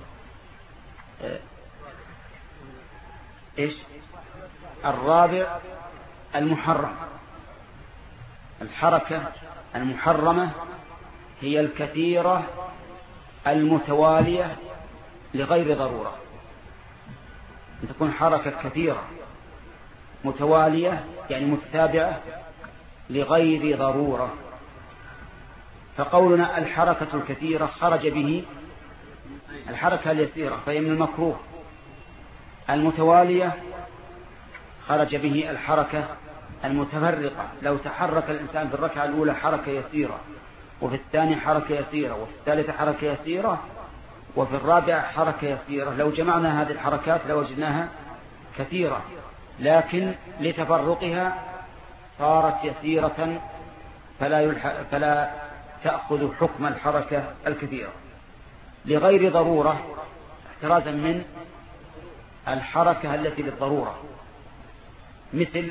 S1: إيش الرابع؟ المحرم. الحركة المحرمة هي الكثيرة المتوالية لغير ضرورة، أن تكون حركة كثيرة متوالية يعني متتابعة لغير ضرورة. فقولنا الحركة الكثيرة خرج به الحركة اليسيرة فهي من المكروه، المتوالية خرج به الحركة المتفرقة. لو تحرك الإنسان في الركعة الأولى حركة يسيرة، وفي الثانية حركة يسيرة، وفي الثالثة حركة يسيرة، وفي الرابعة حركة يسيرة، لو جمعنا هذه الحركات لوجدناها كثيرة، لكن لتفرقها صارت يسيرة فلا, يلح... فلا تأخذ حكم الحركة الكثيرة لغير ضرورة، احترازا من الحركة التي للضرورة، مثل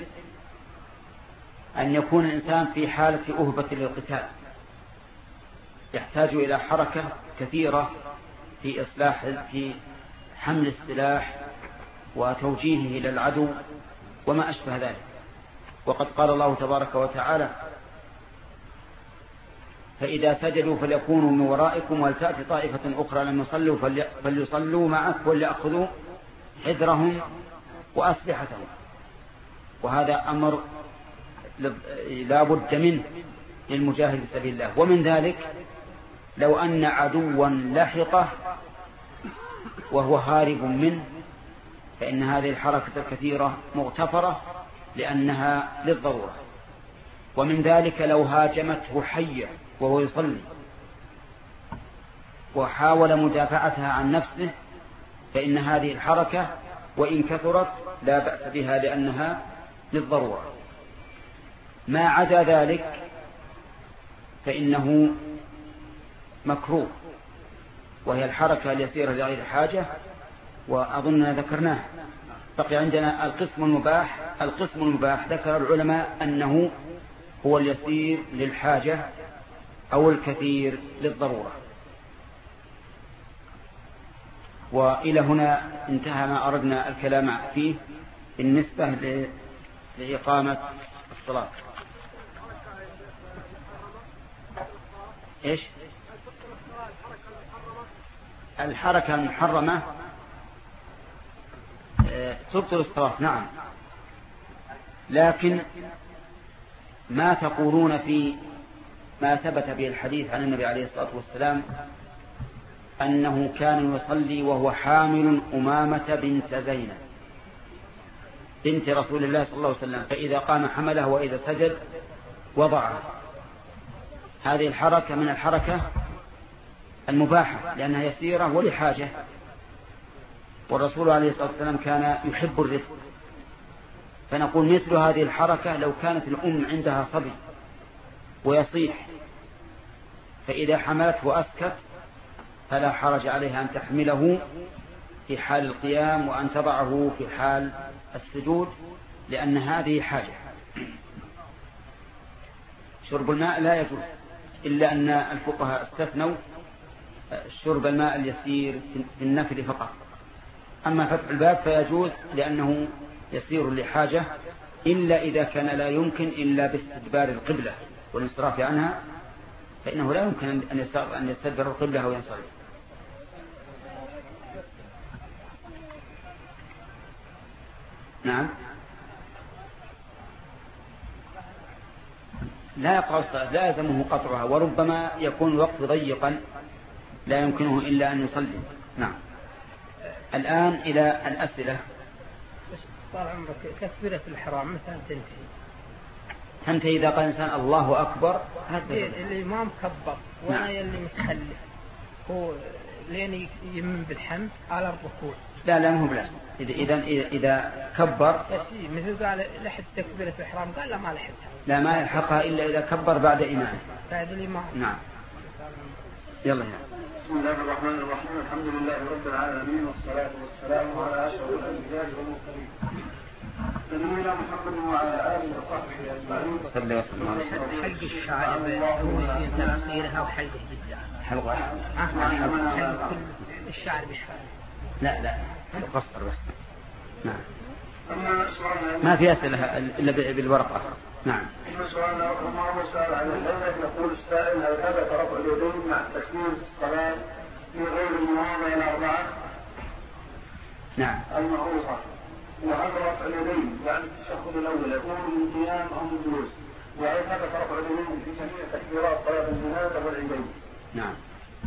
S1: أن يكون الإنسان في حالة أهبة للقتال يحتاج إلى حركة كثيرة في إصلاح في حمل السلاح وتوجيهه إلى العدو وما أشبه ذلك. وقد قال الله تبارك وتعالى: فإذا سجدوا فليكونوا من ورائكم ولتأتي طائفة أخرى لم يصلوا فليصلوا معك وليأخذوا حذرهم وأسلحتهم. وهذا أمر لا بد منه للمجاهد في سبيل الله. ومن ذلك لو أن عدوا لحقه وهو هارب منه فإن هذه الحركة الكثيرة مغتفرة لأنها للضرورة. ومن ذلك لو هاجمته حية وهو يصلي وحاول مدافعتها عن نفسه فإن هذه الحركة وإن كثرت لا بأس بها لأنها للضرورة. ما عدا ذلك فإنه مكروه، وهي الحركة اليسيرة لغير حاجة، وأظننا ذكرناه. بقي عندنا القسم المباح. القسم المباح ذكر العلماء أنه هو اليسير للحاجة أو الكثير للضرورة. وإلى هنا انتهى ما أردنا الكلام فيه بالنسبة لإقامة الصلاة. إيش الحركة المحرمة؟ تبطل الصلاة، نعم، لكن ما تقولون في ما ثبت به الحديث عن النبي عليه الصلاة والسلام أنه كان يصلي وهو حامل أمامة بنت زينب بنت رسول الله صلى الله عليه وسلم، فإذا قام حمله وإذا سجد وضعها. هذه الحركة من الحركة المباحة لأنها يسيرة ولحاجة، والرسول عليه الصلاة والسلام كان يحب الرفق. فنقول مثل هذه الحركة لو كانت الأم عندها صبي ويصيح فإذا حملته وأسكت فلا حرج عليها أن تحمله في حال القيام وأن تضعه في حال السجود، لأن هذه حاجة. شرب الماء لا يجوز، إلا أن الفقهاء استثنوا شرب الماء اليسير في النفل فقط. أما فتح الباب فيجوز لأنه يسير لحاجة، إلا إذا كان لا يمكن إلا باستدبار القبلة والانصراف عنها، فإنه لا يمكن أن يستدبر القبلة وينصرف. نعم، لا يقطع الصلاة، لا يلزمه قطعها، وربما يكون الوقت ضيقا لا يمكنه إلا أن يصلي. نعم. الآن إلى الأسئلة.
S4: طال عمرك، تكبيرة الإحرام متى تنتهي؟
S1: تنتهي إذا قال إنسان الله أكبر.
S4: الإمام كبر وأنا يلي متخلف هو لين يمن بالحمد على الركوع.
S1: لا لا مو بلاش. إذا إذا إذا كبر.
S4: مثل قال لحد تكبيرة الإحرام قال لا ما لحقها.
S1: لا ما يلحقها إلا إذا كبر بعد إمامه.
S4: بعد الإمام.
S1: نعم. يلا يا.
S3: بسم الله الرحمن الرحيم. الحمد لله رب العالمين والصلاة والسلام على أشرف الأنبياء والمرسلين نبينا محمد وعلى آله وصحبه أجمعين.
S1: صلى وسلم على
S4: حلق الشعر هو تفسيرها وحلق جدا.
S1: حلق واحد.
S4: حلق كل الشعر بشعر.
S1: لا لا قصر بس. نعم. ما في أسئلة إلا بالورقة. نعم.
S3: أما سؤالنا وما هو سؤال عن الليلة يقول السائل هل ثبت رفع اليدين مع التكبير في الصلاة في غير المواضع الأربعة؟
S1: نعم.
S3: المعروفة. وهل رفع اليدين يعني التشهد الأول يكون من قيام أو من جلوس؟ وهل ثبت رفع اليدين في جميع تكبيرات صلاة الجنازة والعيدين؟
S1: نعم.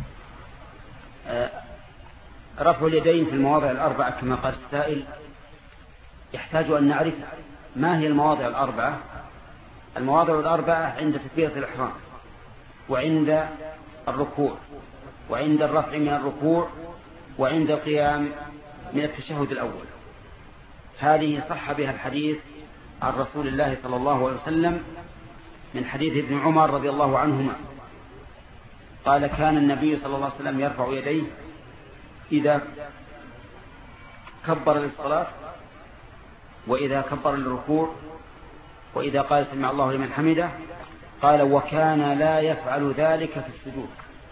S1: أه رفع اليدين في المواضع الأربعة كما قال السائل يحتاج أن نعرف ما هي المواضع الأربعة. المواضع الأربعة عند تكبيرة الإحرام وعند الركوع وعند الرفع من الركوع وعند القيام من التشهد الأول. هذه صح بها الحديث عن رسول الله صلى الله عليه وسلم من حديث ابن عمر رضي الله عنهما قال كان النبي صلى الله عليه وسلم يرفع يديه إذا كبر للصلاة وإذا كبر للركوع وإذا قال سمع الله لمن حمده. قال وكان لا يفعل ذلك في السجود.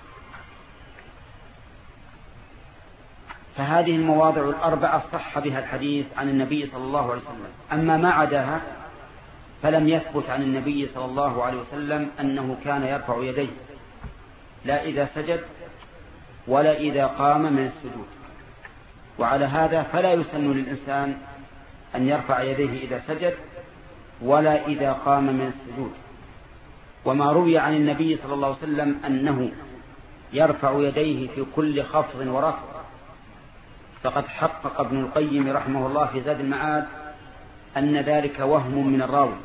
S1: فهذه المواضع الأربعة صح بها الحديث عن النبي صلى الله عليه وسلم. أما ما عداها فلم يثبت عن النبي صلى الله عليه وسلم أنه كان يرفع يديه لا إذا سجد ولا إذا قام من السجود. وعلى هذا فلا يسن للإنسان أن يرفع يديه إذا سجد ولا إذا قام من السجود. وما روي عن النبي صلى الله عليه وسلم أنه يرفع يديه في كل خفض ورفع فقد حقق ابن القيم رحمه الله في زاد المعاد أن ذلك وهم من الراوي.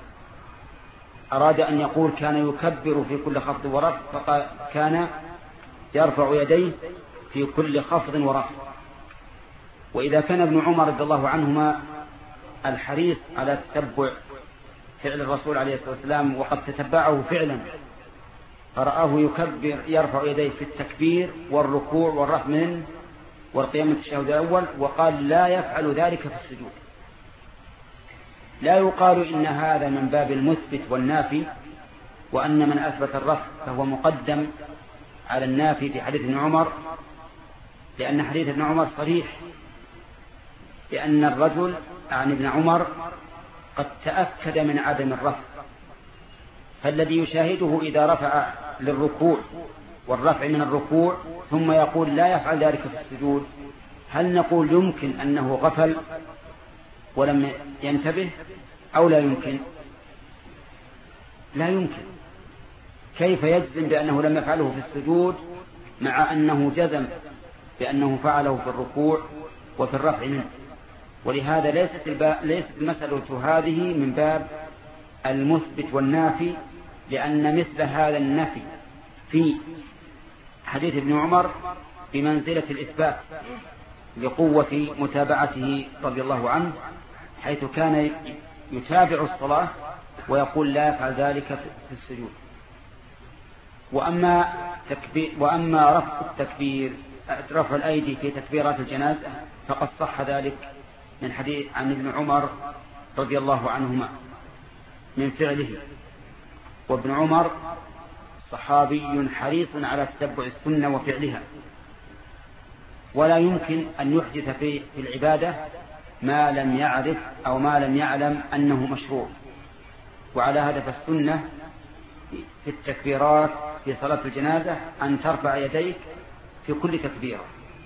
S1: أراد أن يقول كان يكبر في كل خفض ورفع فقال كان يرفع يديه في كل خفض ورفع. وإذا كان ابن عمر رضي الله عنهما الحريص على تتبع فعل الرسول عليه الصلاة والسلام وقد تتبعه فعلا فرآه يكبر يرفع يديه في التكبير والركوع والرفع منه والقيام من التشهد الأول وقال لا يفعل ذلك في السجود. لا يقال إن هذا من باب المثبت والنافي وأن من أثبت الرفع فهو مقدم على النافي في حديث ابن عمر لأن حديث ابن عمر صريح لأن الرجل عن ابن عمر قد تأكد من عدم الرفع. فالذي يشاهده إذا رفع للركوع والرفع من الركوع ثم يقول لا يفعل ذلك في السجود هل نقول يمكن أنه غفل ولم ينتبه أو لا يمكن؟ لا يمكن. كيف يجزم بأنه لم يفعله في السجود مع أنه جزم بأنه فعله في الركوع وفي الرفع منه؟ ولهذا ليست, ليست المسألة هذه من باب المثبت والنافي لأن مثل هذا النفي في حديث ابن عمر بمنزلة الإثبات لقوة متابعته رضي الله عنه حيث كان يتابع الصلاة ويقول لا يفعل ذلك في السجود. وأما, تكبير وأما رفع التكبير رفع الأيدي في تكبيرات الجنازة فقد صح ذلك من حديث عن ابن عمر رضي الله عنهما من فعله. وابن عمر صحابي حريص على تتبع السنة وفعلها ولا يمكن أن يحدث في العبادة ما لم يعرف أو ما لم يعلم أنه مشروع. وعلى هذا فالسنة في التكبيرات في صلاة الجنازة أن ترفع يديك في كل تكبيرة.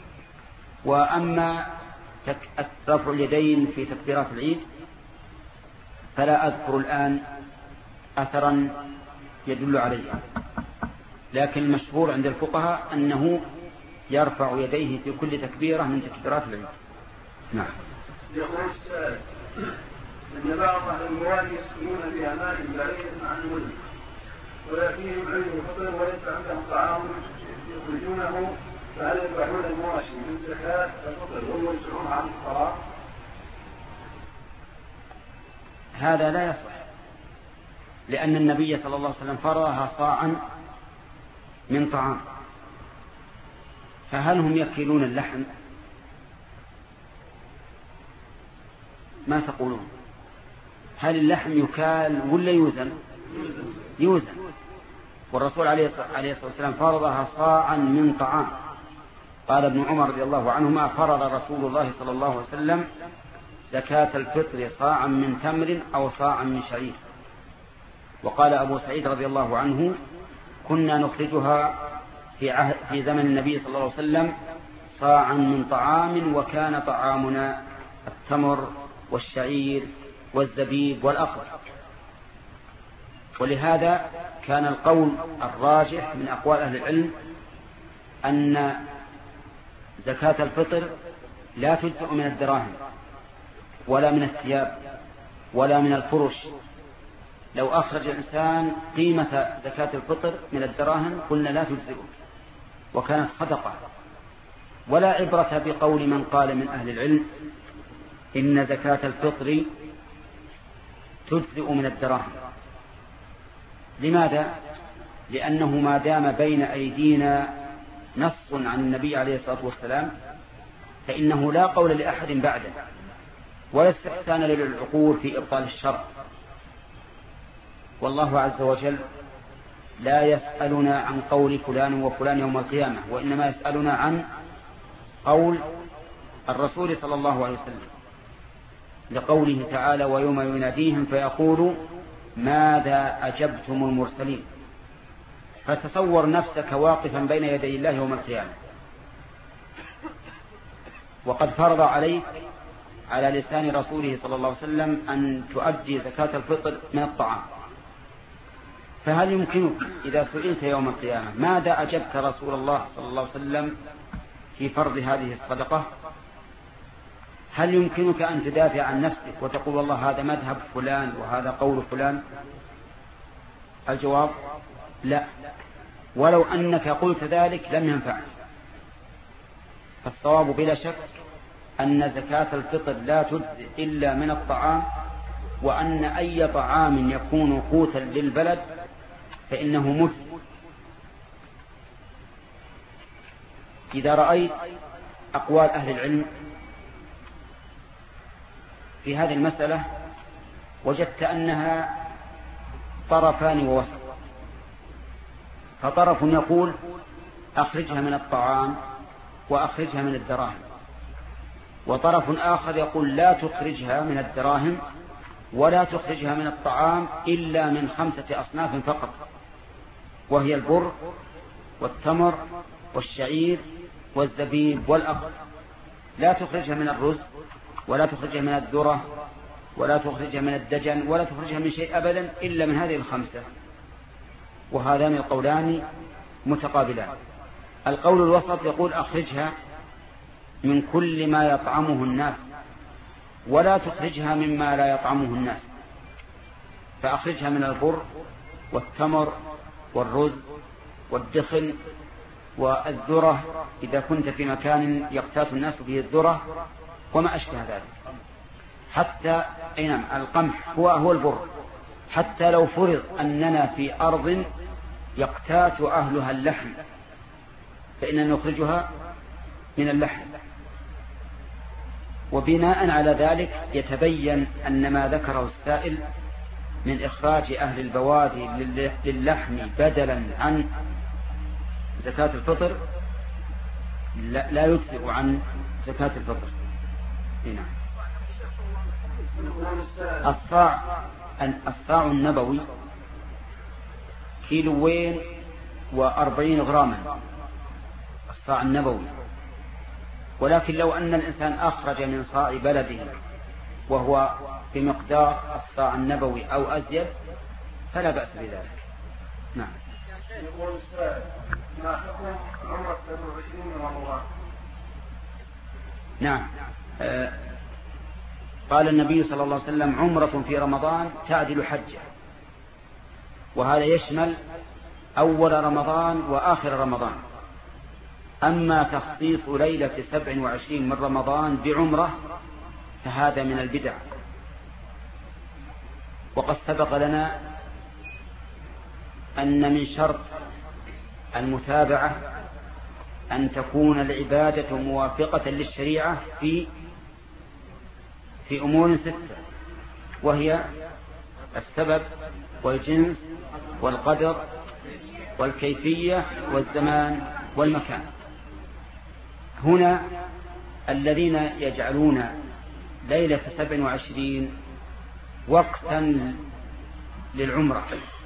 S1: وأما رفع اليدين في تكبيرات العيد فلا أذكر الآن أثرا يدل عليه لكن المشهور عند الفقهاء أنه يرفع يديه في كل تكبيرة من تكبيرات العيد. نعم.
S3: يقول السائل إن بعض أهل الموالي يسكنون في أماكن بعيدة عن المدن ويأتيهم عيد الفطر وليس عندهم طعام يخرجونه، فهل يذبحون المواشي من زكاة الفطر ويوزعون على الفقراء؟
S1: هذا لا يصح، لأن النبي صلى الله عليه وسلم فرضها صاعا من طعام، فهل هم يأكلون اللحم؟ ما تقولون؟ هل اللحم يكال ولا يوزن؟ يوزن، والرسول عليه الصلاة والسلام فرضها صاعا من طعام. قال ابن عمر رضي الله عنهما: فرض رسول الله صلى الله عليه وسلم زكاة الفطر صاعا من تمر أو صاعا من شعير. وقال أبو سعيد رضي الله عنه: كنا نخرجها في, عهد في زمن النبي صلى الله عليه وسلم صاعا من طعام، وكان طعامنا التمر والشعير والزبيب والأخضر. ولهذا كان القول الراجح من أقوال أهل العلم أن زكاة الفطر لا تجزئ من الدراهم ولا من الثياب ولا من الفرش. لو أخرج الإنسان قيمة زكاة الفطر من الدراهم قلنا لا تجزئ، وكانت صدقة. ولا عبرة بقول من قال من أهل العلم إن زكاة الفطر تجزئ من الدراهم. لماذا؟ لأنه ما دام بين أيدينا نص عن النبي عليه الصلاة والسلام فإنه لا قول لأحد بعده، ولا استحسان للعقول في إبطال الشرع. والله عز وجل لا يسألنا عن قول فلان وفلان يوم القيامة، وإنما يسألنا عن قول الرسول صلى الله عليه وسلم، لقوله تعالى: ويوم يناديهم فيقول ماذا أجبتم المرسلين. فتصور نفسك واقفا بين يدي الله يوم القيامة، وقد فرض عليك على لسان رسوله صلى الله عليه وسلم أن تؤدي زكاة الفطر من الطعام. فهل يمكنك إذا سئلت يوم القيامة ماذا أجبت رسول الله صلى الله عليه وسلم في فرض هذه الصدقة، هل يمكنك أن تدافع عن نفسك وتقول والله هذا مذهب فلان وهذا قول فلان؟ الجواب لا، ولو أنك قلت ذلك لم ينفعك. فالصواب بلا شك أن زكاة الفطر لا تجزئ إلا من الطعام، وأن أي طعام يكون قوتا للبلد فإنه مجزئ. إذا رأيت أقوال أهل العلم في هذه المسألة وجدت أنها طرفان ووسط. فطرف يقول أخرجها من الطعام وأخرجها من الدراهم، وطرف آخر يقول لا تخرجها من الدراهم ولا تخرجها من الطعام إلا من خمسة أصناف فقط، وهي البر والتمر والشعير والزبيب والأخضر. لا تخرجها من الرز ولا تخرجها من الذرة ولا تخرجها من الدجن ولا تخرجها من شيء أبدا إلا من هذه الخمسة. وهذان القولان متقابلان. القول الوسط يقول أخرجها من كل ما يطعمه الناس ولا تخرجها مما لا يطعمه الناس، فأخرجها من البر والتمر والرز والدخن والذرة إذا كنت في مكان يقتات الناس فيه الذرة وما أشبه ذلك. حتى نعم القمح هو هو البر، حتى لو فرض أننا في أرض يقتات أهلها اللحم فإننا نخرجها من اللحم. وبناء على ذلك يتبين أن ما ذكره السائل من إخراج أهل البوادي للحم بدلا عن زكاة الفطر لا يجزئ عن زكاة الفطر. هنا الصاع الصاع النبوي كيلوين وأربعين غراما، الصاع النبوي. ولكن لو أن الإنسان أخرج من صاع بلده وهو بمقدار الصاع النبوي أو أزيد فلا بأس بذلك. نعم.
S3: يقول السائل: ما حكم عمرة سبع وعشرين من رمضان؟
S1: نعم. آه قال النبي صلى الله عليه وسلم عمرة في رمضان تعدل حجة، وهذا يشمل أول رمضان وآخر رمضان. أما تخصيص ليلة سبع وعشرين من رمضان بعمرة فهذا من البدع. وقد سبق لنا أن من شرط المتابعة أن تكون العبادة موافقة للشريعة في في أمور ستة، وهي السبب والجنس والقدر والكيفية والزمان والمكان. هنا الذين يجعلون ليلة سبع وعشرين وقتا للعمرة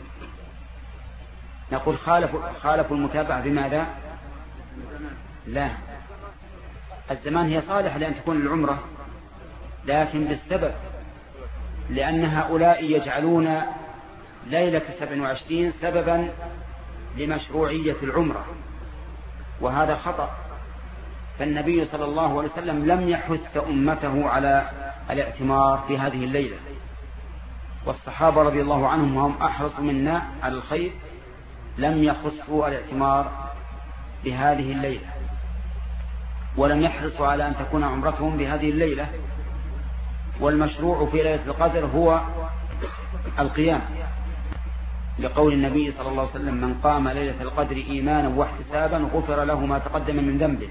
S1: نقول خالفوا خالفوا المتابعة بماذا؟ لا، الزمان هي صالحة لأن تكون العمرة، لكن بالسبب، لأن هؤلاء يجعلون ليلة سبع وعشرين سببا لمشروعية العمرة، وهذا خطأ. فالنبي صلى الله عليه وسلم لم يحث أمته على الاعتمار في هذه الليلة، والصحابة رضي الله عنهم وهم أحرص منا على الخير لم يخصوا الاعتمار بهذه الليلة، ولم يحرصوا على أن تكون عمرتهم بهذه الليلة. والمشروع في ليلة القدر هو القيام، لقول النبي صلى الله عليه وسلم من قام ليلة القدر إيمانا واحتسابا غفر له ما تقدم من ذنبه.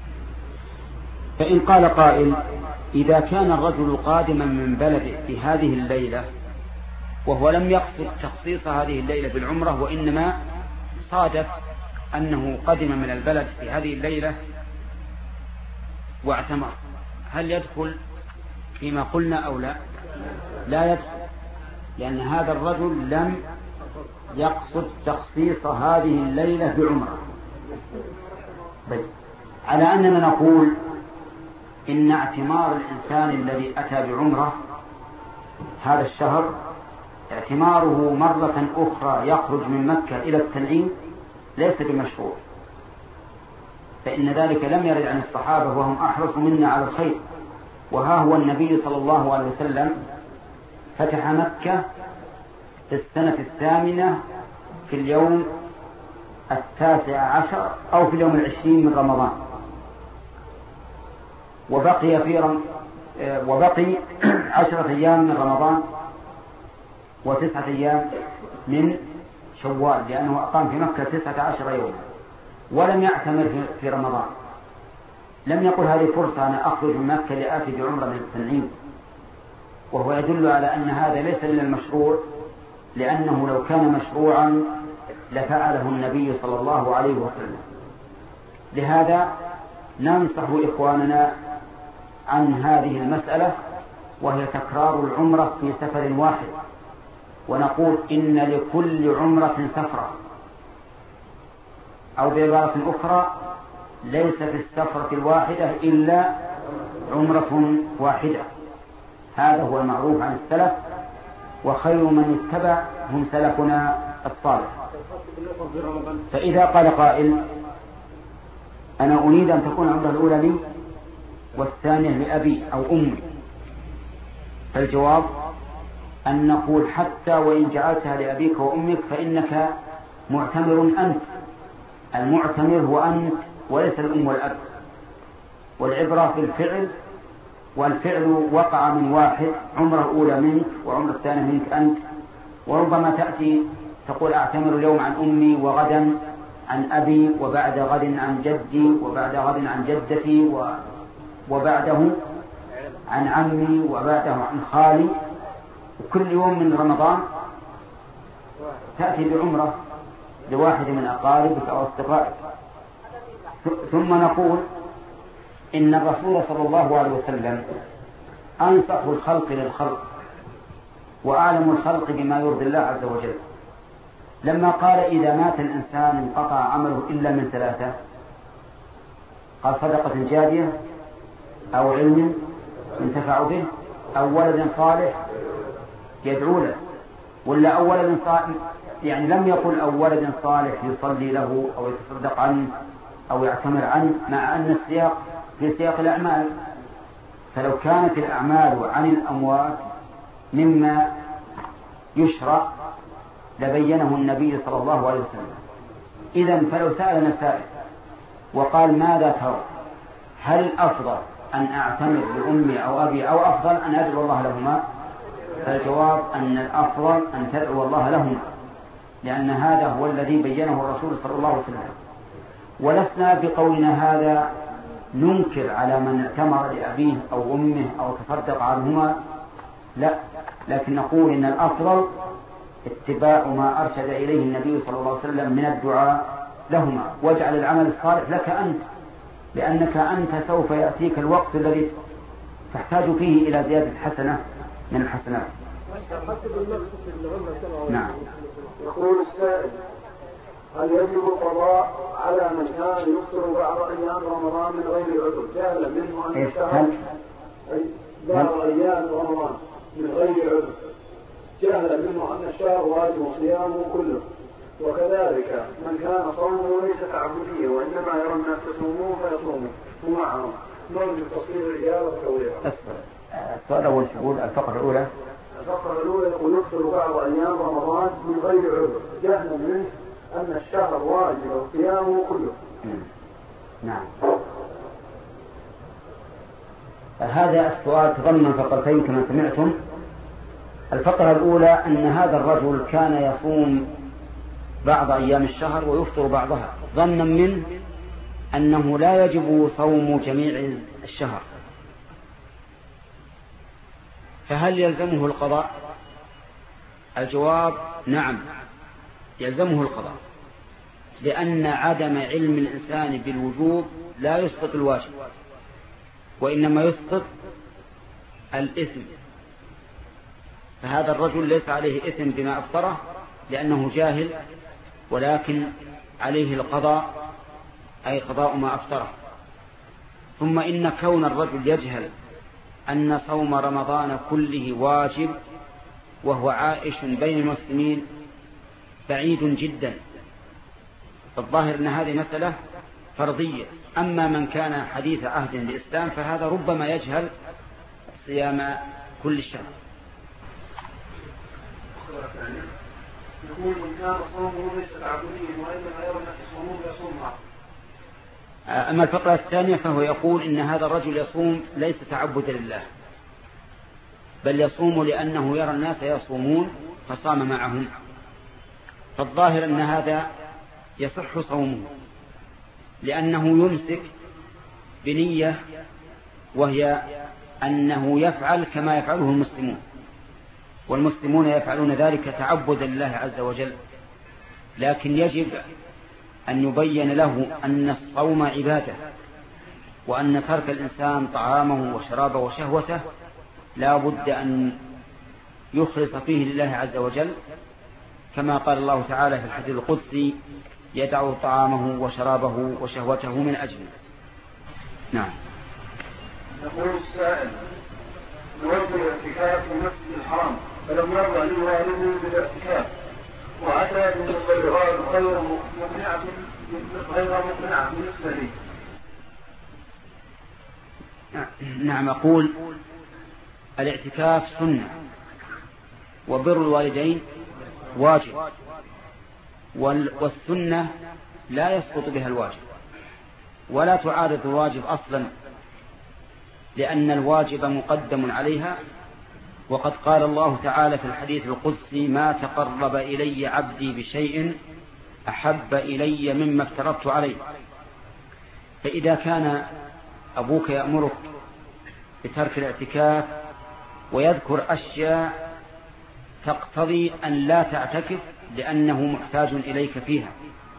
S1: فإن قال قائل إذا كان الرجل قادما من بلده في هذه الليلة وهو لم يقصد تخصيص هذه الليلة بالعمرة، وإنما صادف أنه قدم من البلد في هذه الليلة واعتمر، هل يدخل فيما قلنا أو لا؟ لا يدخل، لأن هذا الرجل لم يقصد تخصيص هذه الليلة بعمرة. طيب، على أننا نقول إن اعتمار الإنسان الذي أتى بعمرة هذا الشهر اعتماره مرة أخرى يخرج من مكة إلى التنعيم ليس بمشروع، فإن ذلك لم يرد عن الصحابة وهم أحرص منا على الخير. وها هو النبي صلى الله عليه وسلم فتح مكة في السنة الثامنة في اليوم التاسع عشر أو في اليوم العشرين من رمضان، وبقي في رم... وبقي عشرة أيام من رمضان وتسعة أيام من شوال، لأنه أقام في مكة تسعة عشر يوما ولم يعتمر في رمضان. لم يقل هذه فرصة أنا أخرج من مكة لآتي بعمرة من التنعيم، وهو يدل على أن هذا ليس من المشروع، لأنه لو كان مشروعا لفعله النبي صلى الله عليه وسلم. لهذا ننصح إخواننا عن هذه المسألة، وهي تكرار العمرة في سفر واحد، ونقول إن لكل عمرة سفرة، أو بعبارة أخرى ليس في السفرة الواحدة إلا عمرة واحدة. هذا هو المعروف عن السلف، وخير من اتبع هم سلفنا الصالح. فإذا قال قائل أنا أريد أن تكون العمرة الأولى لي والثانية لأبي أو أمي، فالجواب أن نقول حتى وإن جعلتها لأبيك وأمك فإنك معتمر أنت، المعتمر هو أنت وليس الأم والأب، والعبرة في الفعل، والفعل وقع من واحد، عمره الأولى منك وعمره الثانية منك أنت. وربما تأتي تقول أعتمر اليوم عن أمي وغدا عن أبي وبعد غد عن جدي وبعد غد عن جدتي وبعده عن عمي وبعده عن خالي، وكل يوم من رمضان تأتي بعمرة لواحد من أقاربك أو أصدقائك. ثم نقول إن الرسول صلى الله عليه وسلم أنصح الخلق للخلق وأعلم الخلق بما يرضي الله عز وجل، لما قال إذا مات الإنسان انقطع عمله إلا من ثلاثة، قال صدقة جارية أو علم ينتفع به أو ولد صالح يدعو له، ولا أو ولد صالح، يعني لم يقل أو ولد صالح يصلي له أو يتصدق عنه أو يعتمر عنه، مع أن السياق في سياق الأعمال. فلو كانت الأعمال عن الأموات مما يشرع لبينه النبي صلى الله عليه وسلم. إذن فلو سألنا سائل وقال ماذا ترى، هل الأفضل أن أعتمر لأمي أو أبي أو أفضل أن أدعو الله لهما؟ فالجواب أن الأفضل أن تدعو الله لهما، لأن هذا هو الذي بينه الرسول صلى الله عليه وسلم. ولسنا بقولنا هذا ننكر على من اعتمر لأبيه أو أمه أو تصدق عنهما، لا، لكن نقول إن الأفضل اتباع ما أرشد إليه النبي صلى الله عليه وسلم من الدعاء لهما، واجعل العمل الصالح لك أنت، لأنك أنت سوف يأتيك الوقت الذي تحتاج فيه إلى زيادة حسنة من الحسنات. نعم.
S3: يقول السائل: هل يجب القضاء على من كان يفطر بعض أيام رمضان من غير عذر جهلا منه أن الشهر بعض أيام رمضان من غير عذر جهلا منه أن الشهر واجب صيامه كله، وكذلك من كان صومه ليس تعبديا وإنما يرى الناس يصومون فيصومون ومعهم نرجو تصوير الإجابة توضيحا.
S1: السؤال الأول يقول الفقرة الأولى
S3: الفقرة الأولى يقول يفطر بعض أيام رمضان من غير عذر جهلا منه أن الشهر واجب وصيامه كله.
S1: نعم. هذا السؤال تضمن فقرتين كما سمعتم. الفقرة الأولى أن هذا الرجل كان يصوم بعض أيام الشهر ويفطر بعضها ظنا منه أنه لا يجب صوم جميع الشهر، فهل يلزمه القضاء؟ الجواب نعم، يلزمه القضاء، لأن عدم علم الإنسان بالوجوب لا يسقط الواجب، وإنما يسقط الإثم. فهذا الرجل ليس عليه إثم بما أفطره لأنه جاهل، ولكن عليه القضاء، أي قضاء ما أفطره. ثم إن كون الرجل يجهل أن صوم رمضان كله واجب وهو عائش بين المسلمين بعيد جدا، فالظاهر أن هذه مسألة فرضية. أما من كان حديث عهد للإسلام فهذا ربما يجهل صيام كل الشهر.
S3: يقول من كان صومه ليس تعبديا وإنما يرى الناس يصومون فيصوم معه.
S1: أما الفقرة الثانية فهو يقول إن هذا الرجل يصوم ليس تعبدا لله، بل يصوم لأنه يرى الناس يصومون فصام معهم، فالظاهر أن هذا يصح صومه لأنه يمسك بنية، وهي أنه يفعل كما يفعله المسلمون، والمسلمون يفعلون ذلك تعبدا لله عز وجل. لكن يجب أن يبين له أن الصوم عبادة، وأن ترك الإنسان طعامه وشرابه وشهوته لا بد أن يخلص فيه لله عز وجل، كما قال الله تعالى في الحديث القدسي: يدع طعامه وشرابه وشهوته من أجله. نعم.
S3: يقول السائل: نود الاعتكاف في المسجد الحرام فلم يرضى لي والده بالاعتكاف، وأتى بالغيرات غير مقنعة غير مقنعة بالنسبة لي.
S1: نعم. أقول الاعتكاف سنة، وبر الوالدين واجب، والسنة لا يسقط بها الواجب ولا تعارض الواجب أصلا، لأن الواجب مقدم عليها. وقد قال الله تعالى في الحديث القدسي: ما تقرب إلي عبدي بشيء أحب إلي مما افترضت عليه. فإذا كان أبوك يأمرك بترك الاعتكاف ويذكر أشياء تقتضي أن لا تعتكف لأنه محتاج إليك فيها،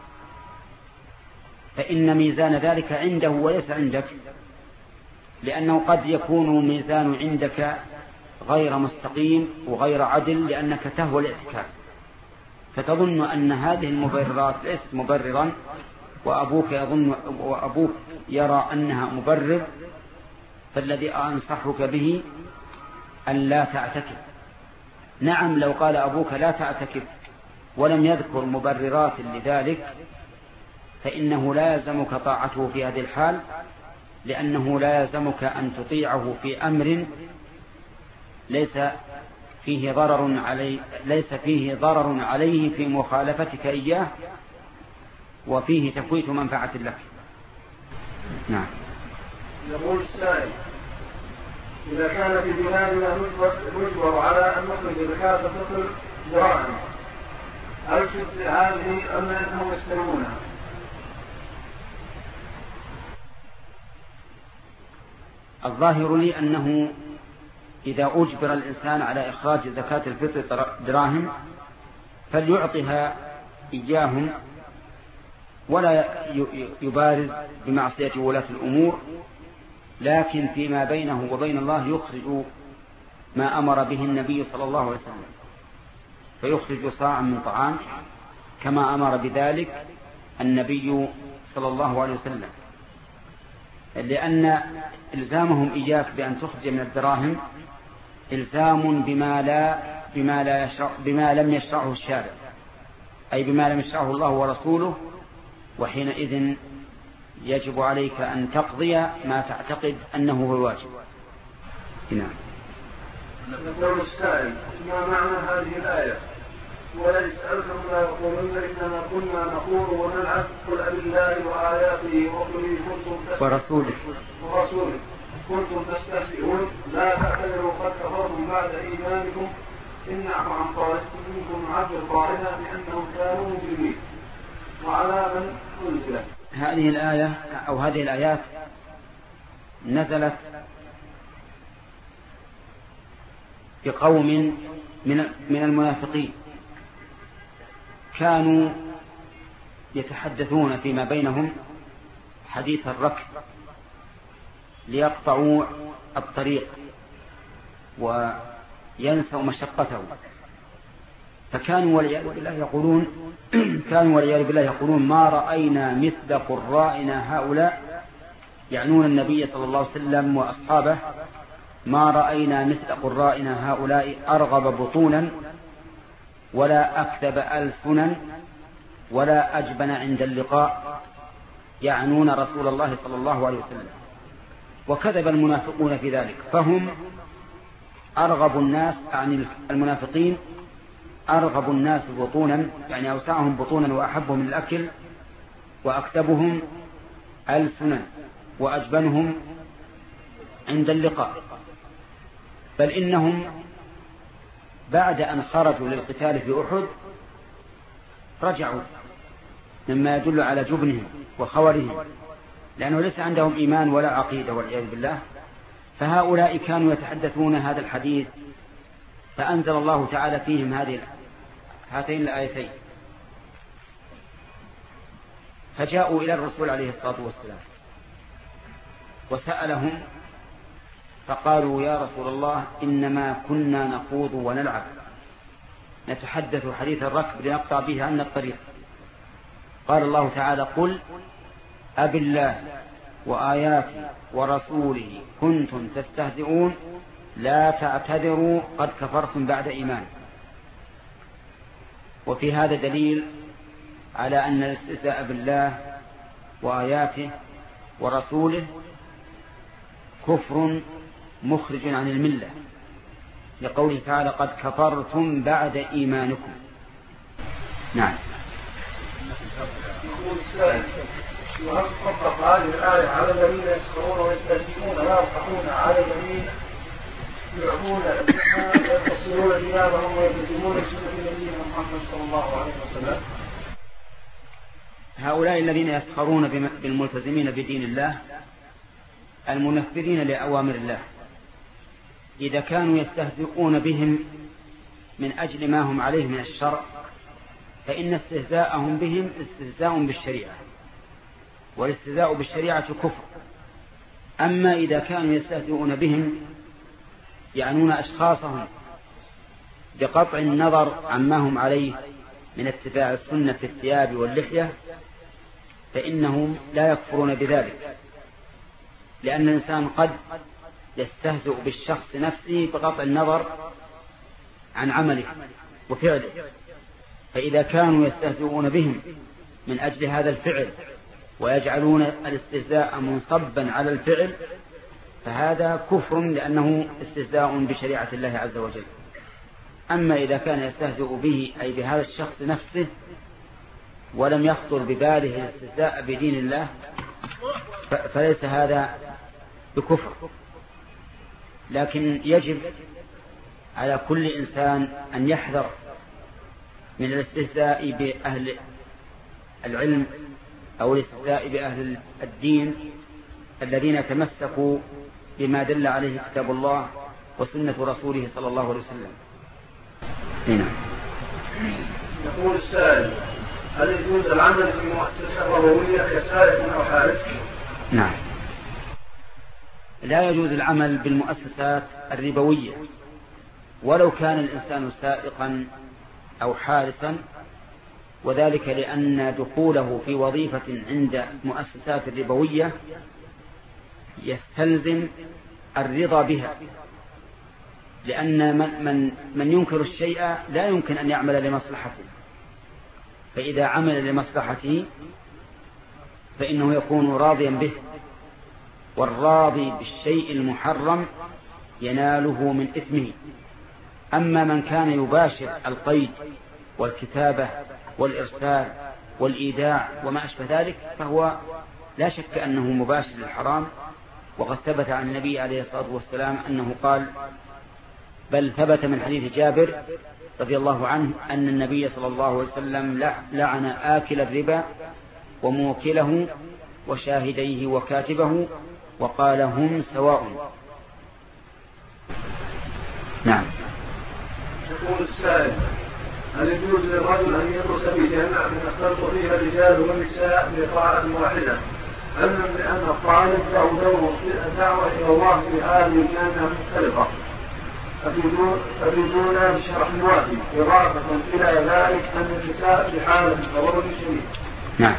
S1: فإن ميزان ذلك عنده وليس عندك، لأنه قد يكون ميزان عندك غير مستقيم وغير عدل لأنك تهوى الاعتكاف، فتظن أن هذه المبررات ليست مبررا، وأبوك يظن وأبوك يرى أنها مبرر. فالذي أنصحك به أن لا تعتكف. نعم، لو قال أبوك لا تعتكف ولم يذكر مبررات لذلك فإنه لا يلزمك طاعته في هذه الحال، لأنه لا يلزمك أن تطيعه في أمر ليس فيه ضرر عليه ليس فيه ضرر عليه في مخالفتك إياه وفيه تفويت منفعة لك. نعم.
S3: يقول السائل: إذا كان في بلادنا نجبر على أن نخرج زكاة الفطر دراهم، هل تجزي هذه أم أنهم يستلمونها؟
S1: الظاهر لي أنه إذا أجبر الإنسان على إخراج زكاة الفطر دراهم فليعطها إياهم ولا يبارز بمعصية ولاة الأمور، لكن فيما بينه وبين الله يخرج ما أمر به النبي صلى الله عليه وسلم، فيخرج صاعا من طعام كما أمر بذلك النبي صلى الله عليه وسلم، لأن إلزامهم إياك بأن تخرج من الدراهم إلزام بما لا بما لا يشرع بما لم يشرعه الشارع، أي بما لم يشرعه الله ورسوله، وحينئذ يجب عليك أن تقضي ما تعتقد أنه هو الواجب. نعم.
S3: يقول السائل: ما معنى هذه الآية؟ وليس ألكم لا يقولون إنما كنا نخوض ونلعب، قل أبالله وآياته ورسوله كنتم
S1: ورسوله
S3: ورسوله كنتم تستهزئون لا تعتذروا قد كفرتم بعد إيمانكم إن نعفو عن طائفة منكم نعذر طائفة بأنهم كانوا مجرمين. وعلى من أنزلت
S1: هذه الآية أو هذه الآيات؟ نزلت بقوم من من المنافقين كانوا يتحدثون فيما بينهم حديث الركب ليقطعوا الطريق وينسوا مشقته، فكانوا والعياذ بالله يقولون كانوا والعياذ بالله يقولون ما رأينا مثل قرائنا هؤلاء، يعنون النبي صلى الله عليه وسلم وأصحابه، ما رأينا مثل قرائنا هؤلاء أرغب بطونا ولا أكذب ألسنا ولا أجبن عند اللقاء، يعنون رسول الله صلى الله عليه وسلم. وكذب المنافقون في ذلك، فهم أرغب الناس عن المنافقين أرغب الناس بطونا، يعني أوسعهم بطونا وأحبهم الأكل، وأكتبهم ألسنا وأجبنهم عند اللقاء. بل إنهم بعد أن خرجوا للقتال في أحد رجعوا، مما يدل على جبنهم وخورهم، لأنه ليس عندهم إيمان ولا عقيدة والعياذ بالله. فهؤلاء كانوا يتحدثون هذا الحديث، فأنزل الله تعالى فيهم هذه هاتين الآيتين، فجاءوا إلى الرسول عليه الصلاة والسلام وسألهم فقالوا: يا رسول الله، إنما كنا نخوض ونلعب، نتحدث حديث الركب لنقطع به عنا الطريق. قال الله تعالى: قل أبالله وآياته ورسوله كنتم تستهزئون لا تعتذروا قد كفرتم بعد إيمان. وفي هذا دليل على أن الاستهزاء بالله وآياته ورسوله كفر مخرج عن الملة، لقوله تعالى: قد كفرتم بعد إيمانكم. نعم.
S3: يقول السائل: وهل تطبق هذه الآية على الذين يسخرون ويستهزئون لا يفقهون على الذين يعطون ويفصلون ثيابهم ويلتزمون سنة نبينا محمد صلى الله عليه وسلم؟
S1: هؤلاء الذين يسخرون بالملتزمين بدين الله المنفذين لأوامر الله، إذا كانوا يستهزئون بهم من أجل ما هم عليه من الشرع فإن استهزاءهم بهم استهزاء بالشريعة، والاستهزاء بالشريعة كفر. أما إذا كانوا يستهزئون بهم يعنون أشخاصهم بقطع النظر عما هم عليه من اتباع السنة في الثياب واللحية فإنهم لا يكفرون بذلك، لأن الإنسان قد يستهزئ بالشخص نفسه بقطع النظر عن عمله وفعله، فإذا كانوا يستهزئون بهم من أجل هذا الفعل ويجعلون الاستهزاء منصبا على الفعل، فهذا كفر لأنه استهزاء بشريعة الله عز وجل. أما إذا كان يستهزئ به أي بهذا الشخص نفسه ولم يخطر بباله الاستهزاء بدين الله فليس هذا بكفر. لكن يجب على كل إنسان أن يحذر من الاستهزاء بأهل العلم أو الاستهزاء بأهل الدين الذين تمسكوا بما دل عليه كتاب الله وسنة رسوله صلى الله عليه وسلم. هنا
S3: يقول السائل: هل يجوز العمل في مؤسسة ربوية كسائق أو حارس؟
S1: نعم، لا يجوز العمل بالمؤسسات الربوية ولو كان الإنسان سائقا أو حارسا، وذلك لأن دخوله في وظيفة عند مؤسسات الربوية يستلزم الرضا بها، لأن من, من, من ينكر الشيء لا يمكن أن يعمل لمصلحته، فإذا عمل لمصلحته فإنه يكون راضيا به، والراضي بالشيء المحرم يناله من إثمه. أما من كان يباشر القيد والكتابة والإرسال والإيداع وما أشبه ذلك فهو لا شك أنه مباشر للحرام، وقد ثبت عن النبي عليه الصلاة والسلام أنه قال، بل ثبت من حديث جابر رضي الله عنه أن النبي صلى الله عليه وسلم لعن آكل الربا وموكله وشاهديه وكاتبه وقال هم سواء. نعم.
S3: يقول السائل: هل يجوز للرجل أن يدرس في جامعة يختلط فيها الرجال والنساء بقاعة واحدة، علما بأن الطالب له دور في الدعوة إلى الله في هذه الجامعة المختلفة؟ أفيدونا بشرح وافي إضافة إلى ذلك أن النساء في حالة تضرر شديد.
S1: نعم.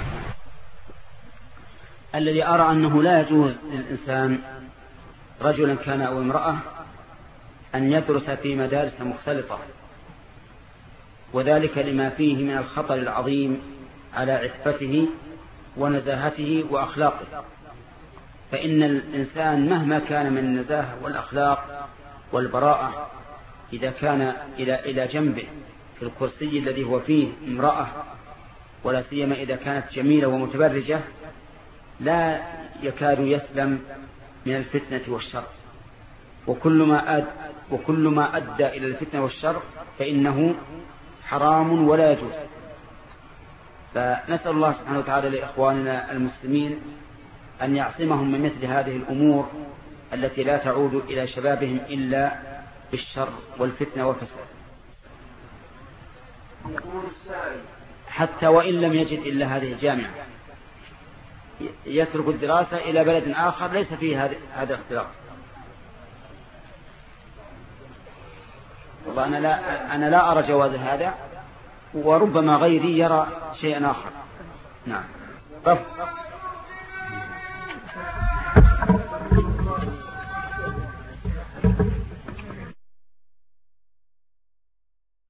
S1: الذي أرى أنه لا يجوز للإنسان رجلا كان أو امرأة أن يدرس في مدارس مختلطة، وذلك لما فيه من الخطر العظيم على عفته ونزاهته وأخلاقه. فإن الإنسان مهما كان من النزاهة والأخلاق والبراءة إذا كان إلى إلى جنبه في الكرسي الذي هو فيه امرأة، ولا سيما إذا كانت جميلة ومتبرجة، لا يكاد يسلم من الفتنة والشر، وكل ما أد وكل ما أدى إلى الفتنة والشر فإنه حرام ولا يجوز. فنسأل الله سبحانه وتعالى لإخواننا المسلمين أن يعصمهم من مثل هذه الأمور التي لا تعود إلى شبابهم إلا بالشر والفتنة والفساد. حتى وإن لم يجد إلا هذه الجامعة يترك الدراسة إلى بلد آخر ليس فيه هذا الاختلاط. والله أنا لا أنا لا أرى جواز هذا، وربما غيري يرى شيئا آخر. نعم.